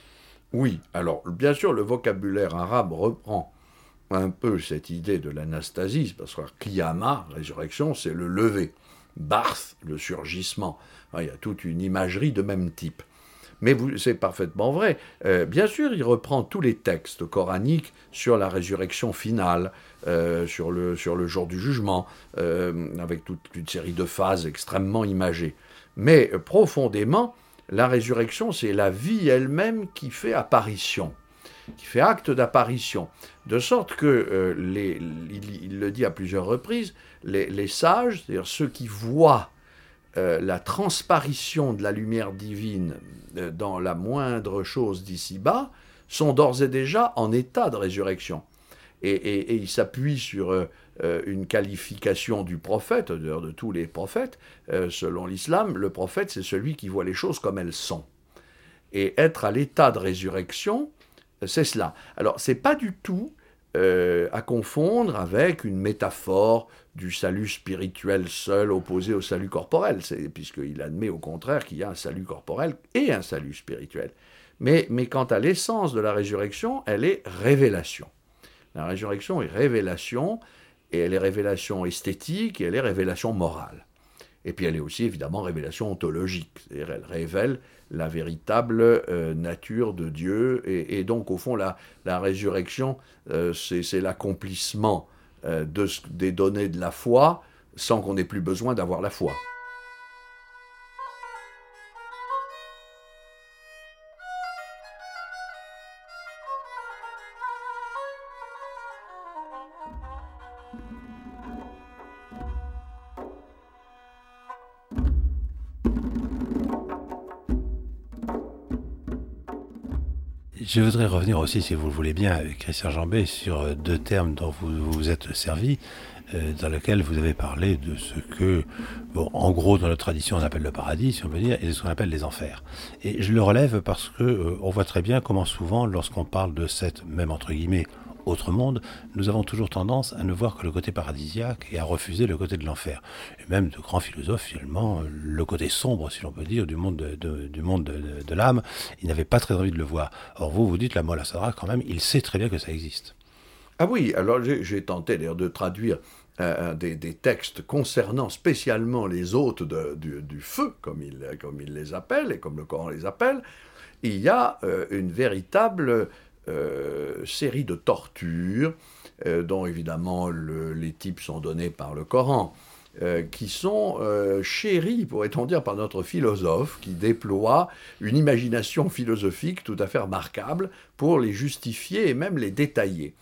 D: Oui, alors bien sûr, le vocabulaire arabe reprend un peu cette idée de l'anastasis, parce que qiyama, résurrection, c'est le lever, barth, le surgissement. Il y a toute une imagerie de même type. Mais vous, c'est parfaitement vrai. Euh, bien sûr, il reprend tous les textes coraniques sur la résurrection finale, euh, sur, le, sur le jour du jugement, euh, avec toute une série de phases extrêmement imagées. Mais euh, profondément, la résurrection, c'est la vie elle-même qui fait apparition, qui fait acte d'apparition. De sorte que, euh, les, il, il le dit à plusieurs reprises, les, les sages, c'est-à-dire ceux qui voient Euh, la transparition de la lumière divine euh, dans la moindre chose d'ici-bas, sont d'ores et déjà en état de résurrection. Et, et, et il s'appuie sur euh, une qualification du prophète, d'ailleurs de tous les prophètes. Euh, selon l'islam, le prophète, c'est celui qui voit les choses comme elles sont. Et être à l'état de résurrection, c'est cela. Alors, c'est pas du tout Euh, à confondre avec une métaphore du salut spirituel seul opposé au salut corporel, c'est, puisqu'il admet au contraire qu'il y a un salut corporel et un salut spirituel. Mais, mais quant à l'essence de la résurrection, elle est révélation. La résurrection est révélation, et elle est révélation esthétique, et elle est révélation morale. Et puis elle est aussi évidemment révélation ontologique, c'est-à-dire elle révèle la véritable euh, nature de Dieu, et, et donc au fond la, la résurrection, euh, c'est, c'est l'accomplissement euh, de, des données de la foi, sans qu'on ait plus besoin d'avoir la foi.
C: Je voudrais revenir aussi, si vous le voulez bien, Christian Jambet, sur deux termes dont vous vous êtes servi, euh, dans lesquels vous avez parlé de ce que, bon, en gros, dans notre tradition, on appelle le paradis, si on peut dire, et ce qu'on appelle les enfers. Et je le relève parce que euh, on voit très bien comment souvent, lorsqu'on parle de cette même, entre guillemets, autre monde, nous avons toujours tendance à ne voir que le côté paradisiaque et à refuser le côté de l'enfer. Et même de grands philosophes, finalement, le côté sombre, si l'on peut dire, du monde de, de, du monde de, de, de l'âme, ils n'avaient pas très envie de le voir. Or, vous, vous dites, la Molla Sadra, quand même, il sait très bien que ça existe.
D: Ah oui, alors j'ai, j'ai tenté d'ailleurs de traduire euh, des, des textes concernant spécialement les hôtes de, du, du feu, comme il, comme il les appelle, et comme le Coran les appelle. Il y a euh, une véritable... Euh, série de tortures, euh, dont évidemment le, les types sont donnés par le Coran, euh, qui sont euh, chéris, pourrait-on dire, par notre philosophe, qui déploie une imagination philosophique tout à fait remarquable pour les justifier et même les détailler.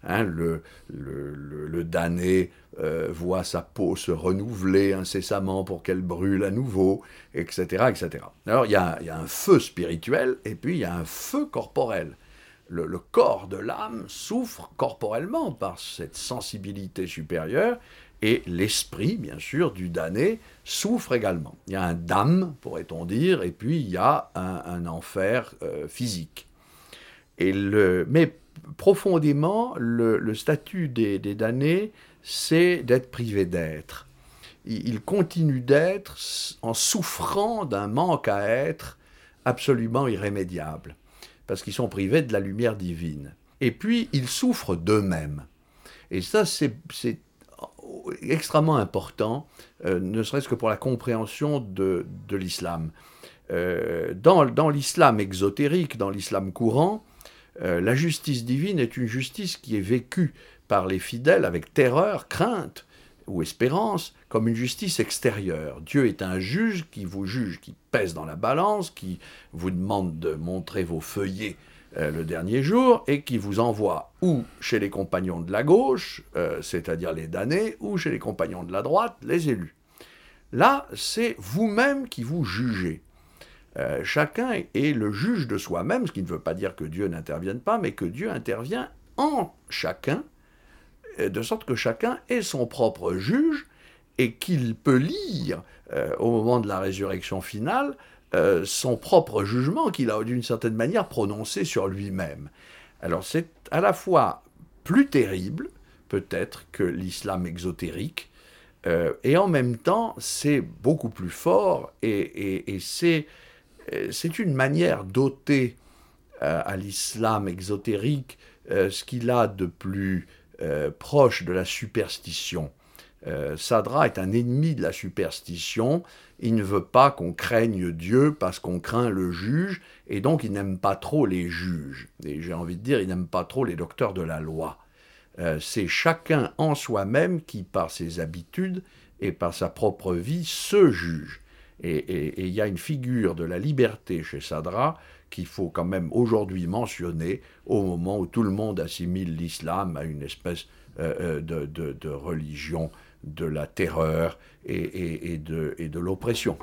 D: Hein, le, le, le, le damné euh, voit sa peau se renouveler incessamment pour qu'elle brûle à nouveau, et cetera, et cetera. Alors il y a, y a un feu spirituel et puis il y a un feu corporel. Le, le corps de l'âme souffre corporellement par cette sensibilité supérieure et l'esprit, bien sûr, du damné souffre également. Il y a un dam, pourrait-on dire, et puis il y a un, un enfer euh, physique. Et le, mais profondément, le, le statut des, des damnés, c'est d'être privé d'être. Ils continuent d'être en souffrant d'un manque à être absolument irrémédiable, parce qu'ils sont privés de la lumière divine. Et puis, ils souffrent d'eux-mêmes. Et ça, c'est, c'est extrêmement important, euh, ne serait-ce que pour la compréhension de, de l'islam. Euh, dans, dans l'islam exotérique, dans l'islam courant, Euh, la justice divine est une justice qui est vécue par les fidèles avec terreur, crainte ou espérance, comme une justice extérieure. Dieu est un juge qui vous juge, qui pèse dans la balance, qui vous demande de montrer vos feuillets euh, le dernier jour, et qui vous envoie ou chez les compagnons de la gauche, euh, c'est-à-dire les damnés, ou chez les compagnons de la droite, les élus. Là, c'est vous-même qui vous jugez. Euh, chacun est le juge de soi-même, ce qui ne veut pas dire que Dieu n'intervienne pas, mais que Dieu intervient en chacun, de sorte que chacun est son propre juge et qu'il peut lire, euh, au moment de la résurrection finale, euh, son propre jugement qu'il a d'une certaine manière prononcé sur lui-même. Alors c'est à la fois plus terrible, peut-être, que l'islam exotérique, euh, et en même temps, c'est beaucoup plus fort, et, et, et c'est... C'est une manière d'ôter euh, à l'islam exotérique euh, ce qu'il a de plus euh, proche de la superstition. Euh, Sadra est un ennemi de la superstition. Il ne veut pas qu'on craigne Dieu parce qu'on craint le juge, et donc il n'aime pas trop les juges. Et j'ai envie de dire, il n'aime pas trop les docteurs de la loi. Euh, c'est chacun en soi-même qui, par ses habitudes et par sa propre vie, se juge. Et il y a une figure de la liberté chez Sadra qu'il faut quand même aujourd'hui mentionner au moment où tout le monde assimile l'islam à une espèce euh, de, de, de religion de la terreur et, et, et, de, et de l'oppression.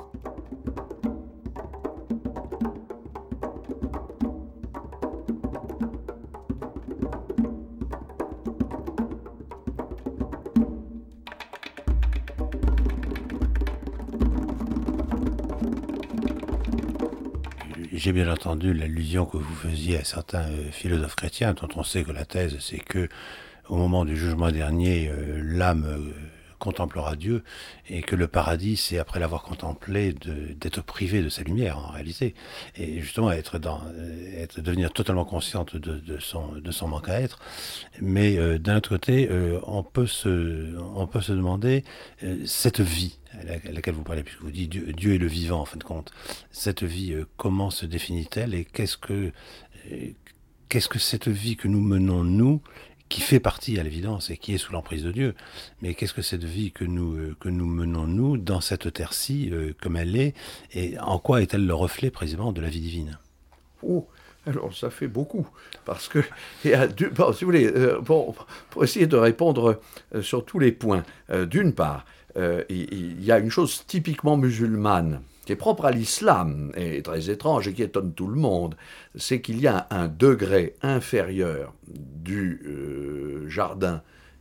C: J'ai bien entendu l'allusion que vous faisiez à certains euh, philosophes chrétiens, dont on sait que la thèse, c'est que au moment du jugement dernier, euh, l'âme euh, contemplera Dieu, et que le paradis, c'est après l'avoir contemplé, de, d'être privé de sa lumière, en réalité, et justement être dans, être, devenir totalement consciente de, de, son, de son manque à être. Mais euh, d'un autre côté, euh, on peut se, on peut se demander euh, cette vie à laquelle vous parlez, puisque vous dites Dieu, Dieu est le vivant, en fin de compte. Cette vie, euh, comment se définit-elle, et qu'est-ce que, euh, qu'est-ce que cette vie que nous menons, nous, qui fait partie, à l'évidence, et qui est sous l'emprise de Dieu, mais qu'est-ce que cette vie que nous, euh, que nous menons, nous, dans cette terre-ci, euh, comme elle est, et en quoi est-elle le reflet, précisément, de la vie divine?
D: Oh, alors ça fait beaucoup, parce que, il y a deux, bon, si vous voulez, euh, bon, pour essayer de répondre euh, sur tous les points, euh, d'une part, Euh, il, il y a une chose typiquement musulmane, qui est propre à l'islam, et très étrange, et qui étonne tout le monde, c'est qu'il y a un degré inférieur du euh, jardin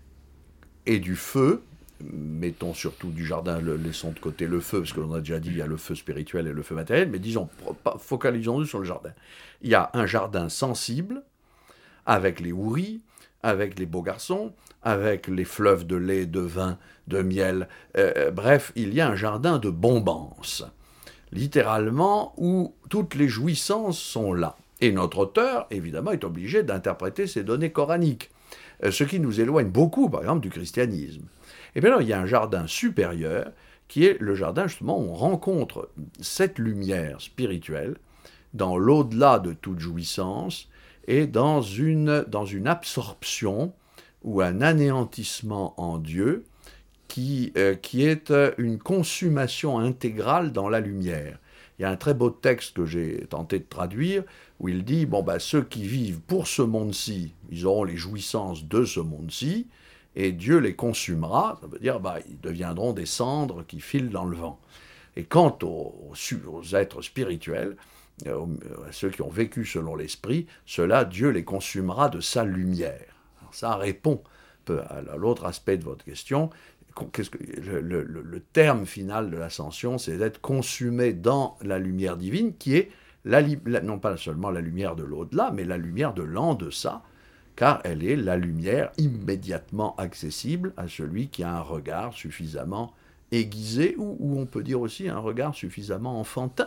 D: et du feu, mettons surtout du jardin, le, laissons de côté le feu, parce que l'on a déjà dit, il y a le feu spirituel et le feu matériel, mais disons, focalisons-nous sur le jardin. Il y a un jardin sensible, avec les houris, avec les beaux garçons, avec les fleuves de lait, de vin, de miel. Euh, bref, il y a un jardin de bombance, littéralement, où toutes les jouissances sont là. Et notre auteur, évidemment, est obligé d'interpréter ces données coraniques, euh, ce qui nous éloigne beaucoup, par exemple, du christianisme. Et bien alors, il y a un jardin supérieur, qui est le jardin, justement, où on rencontre cette lumière spirituelle, dans l'au-delà de toute jouissance, et dans une, dans une absorption ou un anéantissement en Dieu qui, euh, qui est une consommation intégrale dans la lumière. Il y a un très beau texte que j'ai tenté de traduire, où il dit, bon, bah, ceux qui vivent pour ce monde-ci, ils auront les jouissances de ce monde-ci, et Dieu les consumera, ça veut dire, bah, ils deviendront des cendres qui filent dans le vent. Et quant aux, aux êtres spirituels, euh, à ceux qui ont vécu selon l'esprit, ceux-là, Dieu les consumera de sa lumière. Alors, ça répond peu à l'autre aspect de votre question. Qu'est-ce que, le, le, le terme final de l'ascension, c'est d'être consumé dans la lumière divine, qui est la, la, non pas seulement la lumière de l'au-delà, mais la lumière de l'en-deçà, car elle est la lumière immédiatement accessible à celui qui a un regard suffisamment aiguisé, ou, ou on peut dire aussi un regard suffisamment enfantin.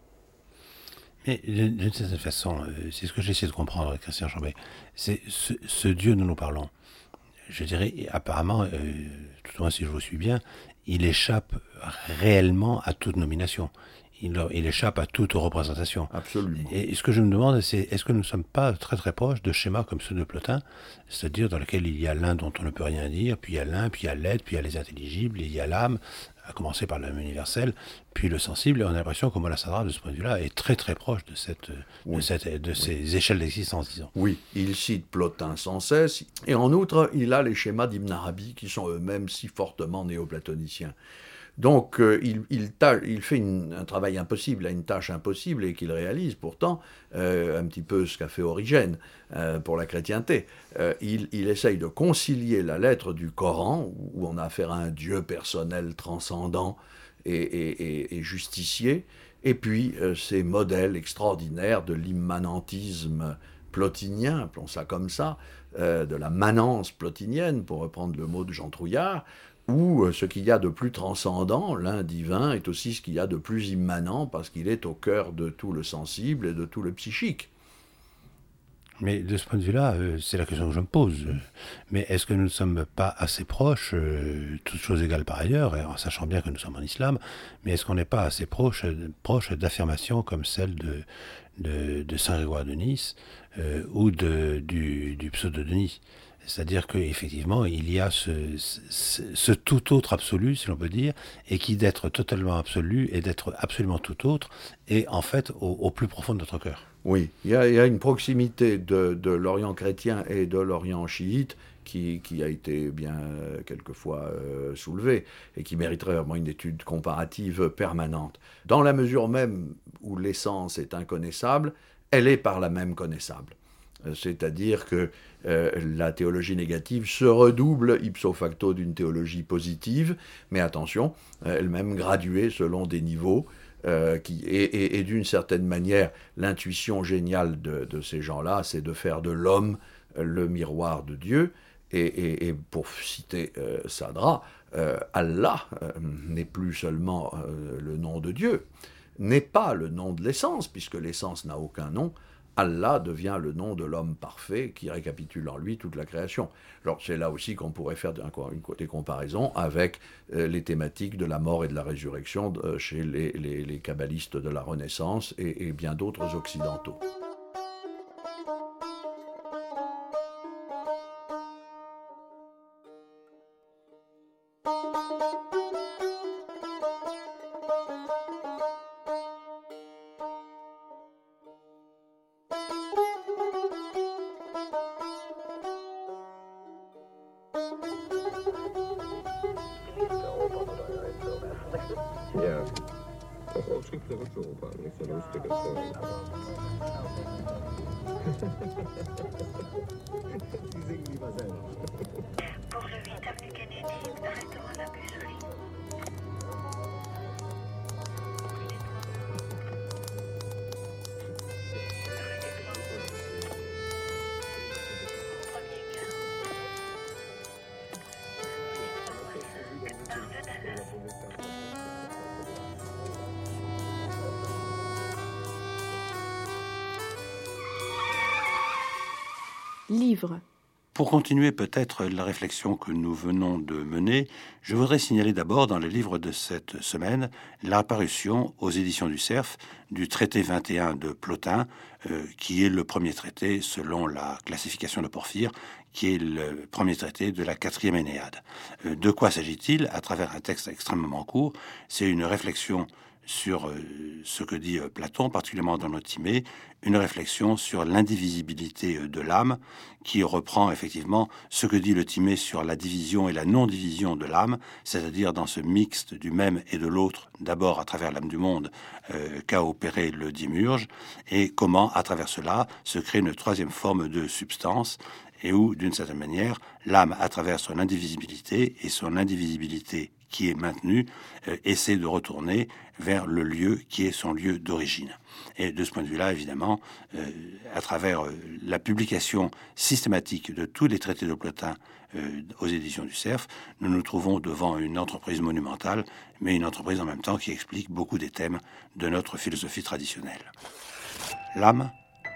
C: Mais d'une certaine façon, c'est ce que j'essaie de comprendre, Christian Chambet, c'est ce, ce Dieu dont nous parlons. Je dirais, apparemment, euh, tout au moins si je vous suis bien, il échappe réellement à toute nomination. Il, il échappe à toute représentation.
D: Absolument.
C: Et ce que je me demande, c'est est-ce que nous ne sommes pas très très proches de schémas comme ceux de Plotin, c'est-à-dire dans lesquels il y a l'un dont on ne peut rien dire, puis il y a l'un, puis il y a l'être, puis il y a les intelligibles, il y a l'âme, à commencer par l'âme universelle, puis le sensible, et on a l'impression que Moula Sadra, de ce point de vue-là, est très très proche de, cette, oui. de, cette, de oui. ces échelles d'existence, disons.
D: Oui, il cite Plotin sans cesse, et en outre, il a les schémas d'Ibn Arabi, qui sont eux-mêmes si fortement néoplatoniciens. Donc, euh, il, il, ta- il fait une, un travail impossible, une tâche impossible, et qu'il réalise pourtant, euh, un petit peu ce qu'a fait Origène euh, pour la chrétienté. Euh, il, il essaye de concilier la lettre du Coran, où on a affaire à un Dieu personnel transcendant et, et, et, et justicier, et puis euh, ces modèles extraordinaires de l'immanentisme plotinien, appelons ça comme ça, euh, de la manence plotinienne, pour reprendre le mot de Jean Trouillard, où ce qu'il y a de plus transcendant, l'un divin, est aussi ce qu'il y a de plus immanent, parce qu'il est au cœur de tout le sensible et de tout le psychique.
C: Mais de ce point de vue-là, euh, c'est la question que je me pose. Mais est-ce que nous ne sommes pas assez proches, euh, toutes choses égales par ailleurs, et en sachant bien que nous sommes en islam, mais est-ce qu'on n'est pas assez proche, proche d'affirmations comme celle de, de, de Saint Grégoire de Nice euh, ou de, du, du pseudo-Denis ? C'est-à-dire qu'effectivement, il y a ce, ce, ce tout autre absolu, si l'on peut dire, et qui d'être totalement absolu et d'être absolument tout autre est en fait au, au plus profond de notre cœur.
D: Oui, il y a, il y a une proximité de, de l'Orient chrétien et de l'Orient chiite qui, qui a été bien euh, quelquefois euh, soulevée et qui mériterait vraiment une étude comparative permanente. Dans la mesure même où l'essence est inconnaissable, elle est par là même connaissable. C'est-à-dire que euh, la théologie négative se redouble ipso facto d'une théologie positive, mais attention, euh, elle-même graduée selon des niveaux, euh, qui, et, et, et d'une certaine manière, l'intuition géniale de, de ces gens-là, c'est de faire de l'homme euh, le miroir de Dieu, et, et, et pour citer euh, Sadra, euh, Allah euh, n'est plus seulement euh, le nom de Dieu, n'est pas le nom de l'essence, puisque l'essence n'a aucun nom. Allah devient le nom de l'homme parfait qui récapitule en lui toute la création. Alors c'est là aussi qu'on pourrait faire des comparaisons avec euh, les thématiques de la mort et de la résurrection euh, chez les, les, les kabbalistes de la Renaissance et, et bien d'autres occidentaux.
A: Livre.
C: Pour continuer peut-être la réflexion que nous venons de mener, je voudrais signaler d'abord dans les livres de cette semaine l'apparition aux éditions du Cerf du traité vingt et un de Plotin, euh, qui est le premier traité selon la classification de Porphyre, qui est le premier traité de la quatrième Énéade. Euh, de quoi s'agit-il? À travers un texte extrêmement court, c'est une réflexion sur euh, ce que dit euh, Platon, particulièrement dans le Timée, une réflexion sur l'indivisibilité euh, de l'âme, qui reprend effectivement ce que dit le Timée sur la division et la non-division de l'âme, c'est-à-dire dans ce mixte du même et de l'autre, d'abord à travers l'âme du monde euh, qu'a opéré le Dimurge, et comment, à travers cela, se crée une troisième forme de substance, et où, d'une certaine manière, l'âme, à travers son indivisibilité, et son indivisibilité qui est maintenue, euh, essaie de retourner vers le lieu qui est son lieu d'origine. Et de ce point de vue-là, évidemment, euh, à travers euh, la publication systématique de tous les traités de Plotin euh, aux éditions du Cerf, nous nous trouvons devant une entreprise monumentale, mais une entreprise en même temps qui explique beaucoup des thèmes de notre philosophie traditionnelle. L'âme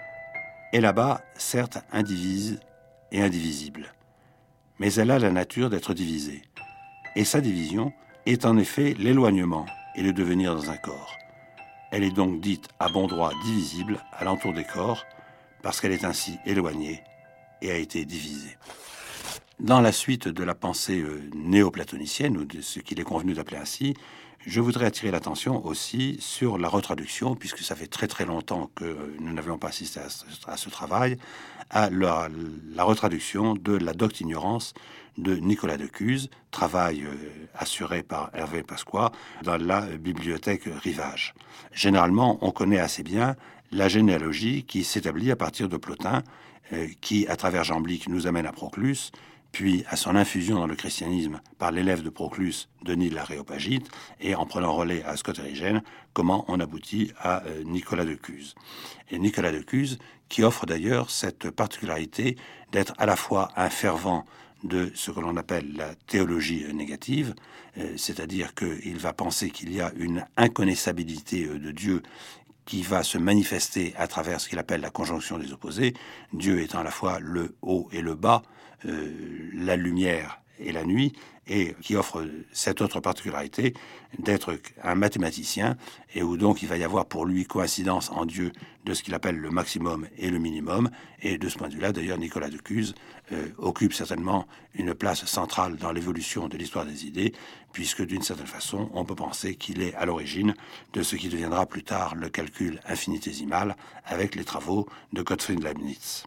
C: est là-bas, certes, indivise et indivisible, mais elle a la nature d'être divisée. Et sa division est en effet l'éloignement et le devenir dans un corps. Elle est donc dite à bon droit divisible à l'entour des corps, parce qu'elle est ainsi éloignée et a été divisée. Dans la suite de la pensée euh, néoplatonicienne, ou de ce qu'il est convenu d'appeler ainsi, je voudrais attirer l'attention aussi sur la retraduction, puisque ça fait très très longtemps que nous n'avions pas assisté à ce, à ce travail, à la, la retraduction de la Docte ignorance de Nicolas de Cuse, travail euh, assuré par Hervé Pasqua dans la bibliothèque Rivage. Généralement, on connaît assez bien la généalogie qui s'établit à partir de Plotin, euh, qui, à travers Jamblique, nous amène à Proclus, puis à son infusion dans le christianisme par l'élève de Proclus, Denis l'Aréopagite, et en prenant relais à Scott Erigen, comment on aboutit à euh, Nicolas de Cuse. Et Nicolas de Cuse, qui offre d'ailleurs cette particularité d'être à la fois un fervent de ce que l'on appelle la théologie négative, euh, c'est-à-dire qu'il va penser qu'il y a une inconnaissabilité euh, de Dieu qui va se manifester à travers ce qu'il appelle la conjonction des opposés, Dieu étant à la fois le haut et le bas, euh, la lumière et la nuit, et qui offre cette autre particularité d'être un mathématicien, et où donc il va y avoir pour lui coïncidence en Dieu de ce qu'il appelle le maximum et le minimum, et de ce point de vue-là, d'ailleurs, Nicolas de Cuse euh, occupe certainement une place centrale dans l'évolution de l'histoire des idées, puisque d'une certaine façon, on peut penser qu'il est à l'origine de ce qui deviendra plus tard le calcul infinitésimal avec les travaux de Gottfried Leibniz.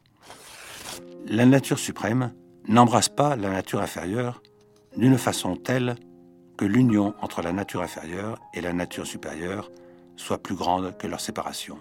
C: La nature suprême n'embrasse pas la nature inférieure d'une façon telle que l'union entre la nature inférieure et la nature supérieure soit plus grande que leur séparation.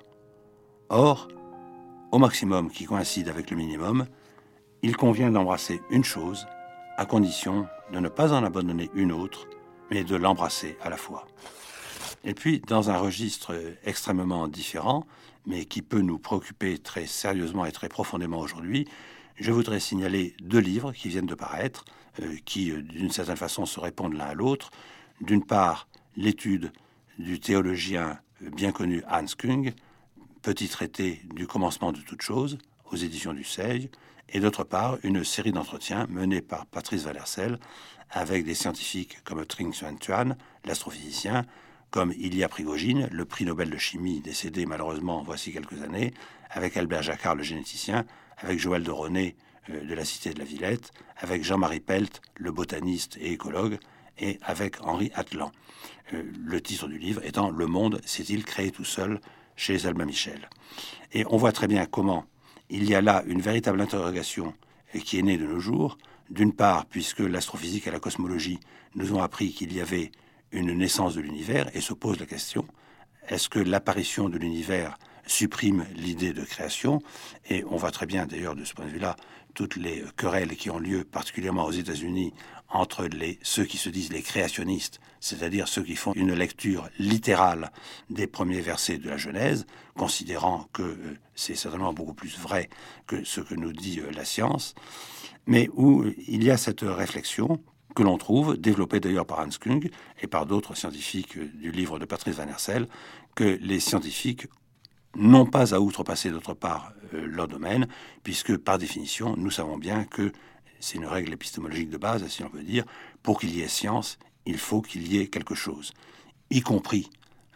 C: Or, au maximum qui coïncide avec le minimum, il convient d'embrasser une chose, à condition de ne pas en abandonner une autre, mais de l'embrasser à la fois. Et puis, dans un registre extrêmement différent, mais qui peut nous préoccuper très sérieusement et très profondément aujourd'hui, je voudrais signaler deux livres qui viennent de paraître, euh, qui, euh, d'une certaine façon, se répondent l'un à l'autre. D'une part, l'étude du théologien bien connu Hans Küng, Petit traité du commencement de toute chose, aux éditions du Seuil, et d'autre part, une série d'entretiens menés par Patrice Vallersel avec des scientifiques comme Trinh Xuan Tuan, l'astrophysicien, comme Ilya Prigogine, le prix Nobel de chimie décédé malheureusement voici quelques années, avec Albert Jacquard, le généticien, avec Joël de René euh, de la Cité de la Villette, avec Jean-Marie Pelt, le botaniste et écologue, et avec Henri Atlan. Euh, le titre du livre étant « Le monde s'est-il créé tout seul ?» chez Albin Michel. Et on voit très bien comment il y a là une véritable interrogation qui est née de nos jours. D'une part, puisque l'astrophysique et la cosmologie nous ont appris qu'il y avait une naissance de l'univers, et se pose la question, est-ce que l'apparition de l'univers supprime l'idée de création? Et on voit très bien d'ailleurs de ce point de vue-là toutes les querelles qui ont lieu, particulièrement aux États-Unis, entre les, ceux qui se disent les créationnistes, c'est-à-dire ceux qui font une lecture littérale des premiers versets de la Genèse, considérant que euh, c'est certainement beaucoup plus vrai que ce que nous dit euh, la science, mais où euh, il y a cette réflexion que l'on trouve, développée d'ailleurs par Hans Küng et par d'autres scientifiques euh, du livre de Patrice Van Hersel, que les scientifiques n'ont pas à outrepasser d'autre part euh, leur domaine, puisque par définition, nous savons bien que c'est une règle épistémologique de base, si l'on peut dire, pour qu'il y ait science, il faut qu'il y ait quelque chose, y compris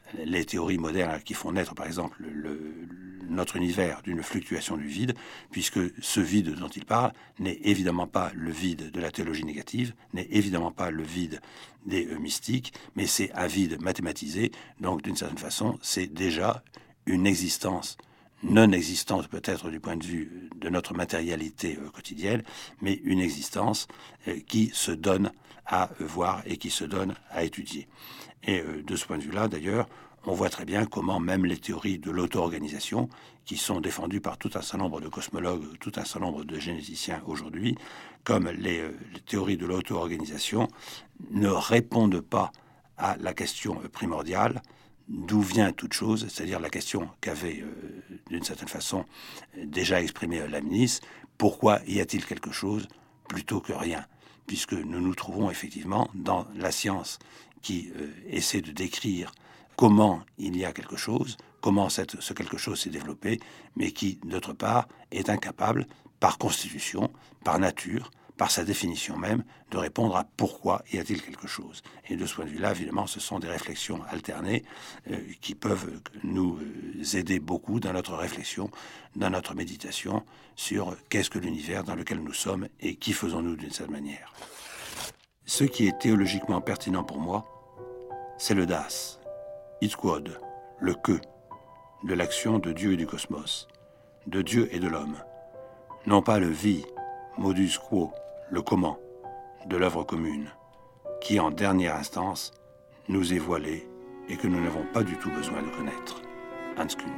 C: les théories modernes qui font naître, par exemple, le, notre univers d'une fluctuation du vide, puisque ce vide dont il parle n'est évidemment pas le vide de la théologie négative, n'est évidemment pas le vide des euh, mystiques, mais c'est un vide mathématisé. Donc, d'une certaine façon, c'est déjà une existence non existence peut-être du point de vue de notre matérialité euh, quotidienne, mais une existence euh, qui se donne à euh, voir et qui se donne à étudier. Et euh, de ce point de vue-là, d'ailleurs, on voit très bien comment même les théories de l'auto-organisation, qui sont défendues par tout un certain nombre de cosmologues, tout un certain nombre de généticiens aujourd'hui, comme les, euh, les théories de l'auto-organisation, ne répondent pas à la question primordiale, d'où vient toute chose, c'est-à-dire la question qu'avait, euh, d'une certaine façon, déjà exprimée Leibniz, pourquoi y a-t-il quelque chose plutôt que rien? Puisque nous nous trouvons effectivement dans la science qui euh, essaie de décrire comment il y a quelque chose, comment cette, ce quelque chose s'est développé, mais qui, d'autre part, est incapable, par constitution, par nature, par sa définition même, de répondre à pourquoi y a-t-il quelque chose. Et de ce point de vue-là, évidemment, ce sont des réflexions alternées euh, qui peuvent nous aider beaucoup dans notre réflexion, dans notre méditation sur qu'est-ce que l'univers dans lequel nous sommes et qui faisons-nous d'une certaine manière. Ce qui est théologiquement pertinent pour moi, c'est le das, id quod, le que, de l'action de Dieu et du cosmos, de Dieu et de l'homme. Non pas le vi, modus quo, le comment, de l'œuvre commune, qui en dernière instance nous est voilé et que nous n'avons pas du tout besoin de connaître. Hans Küng.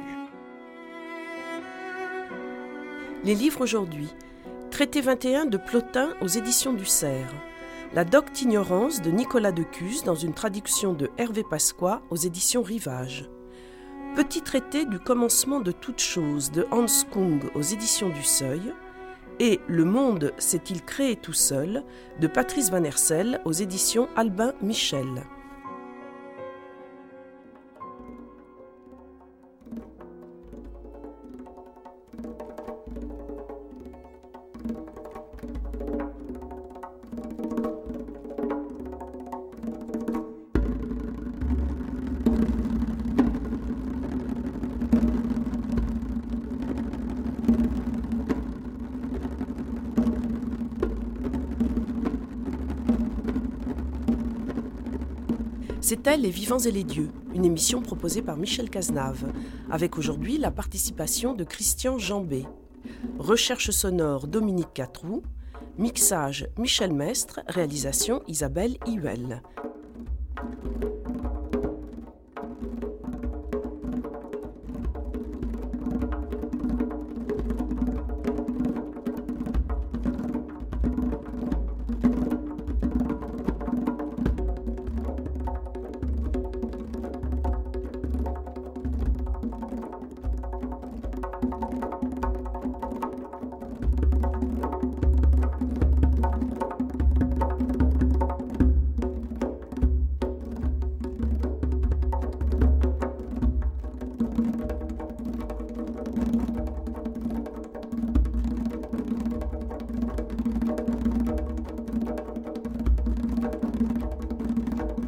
B: Les livres aujourd'hui. Traité vingt et un de Plotin aux éditions du Cerf. La docte ignorance de Nicolas de Cuse dans une traduction de Hervé Pasqua aux éditions Rivage. Petit traité du commencement de toute chose de Hans Küng aux éditions du Seuil. Et Le monde s'est-il créé tout seul de Patrice Van Hersel aux éditions Albin Michel. C'était Les Vivants et les Dieux, une émission proposée par Michel Cazenave, avec aujourd'hui la participation de Christian Jambé. Recherche sonore Dominique Catroux, mixage Michel Mestre, réalisation Isabelle Huel.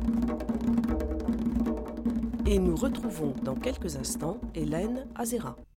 B: Et nous retrouvons dans quelques instants Hélène Azera.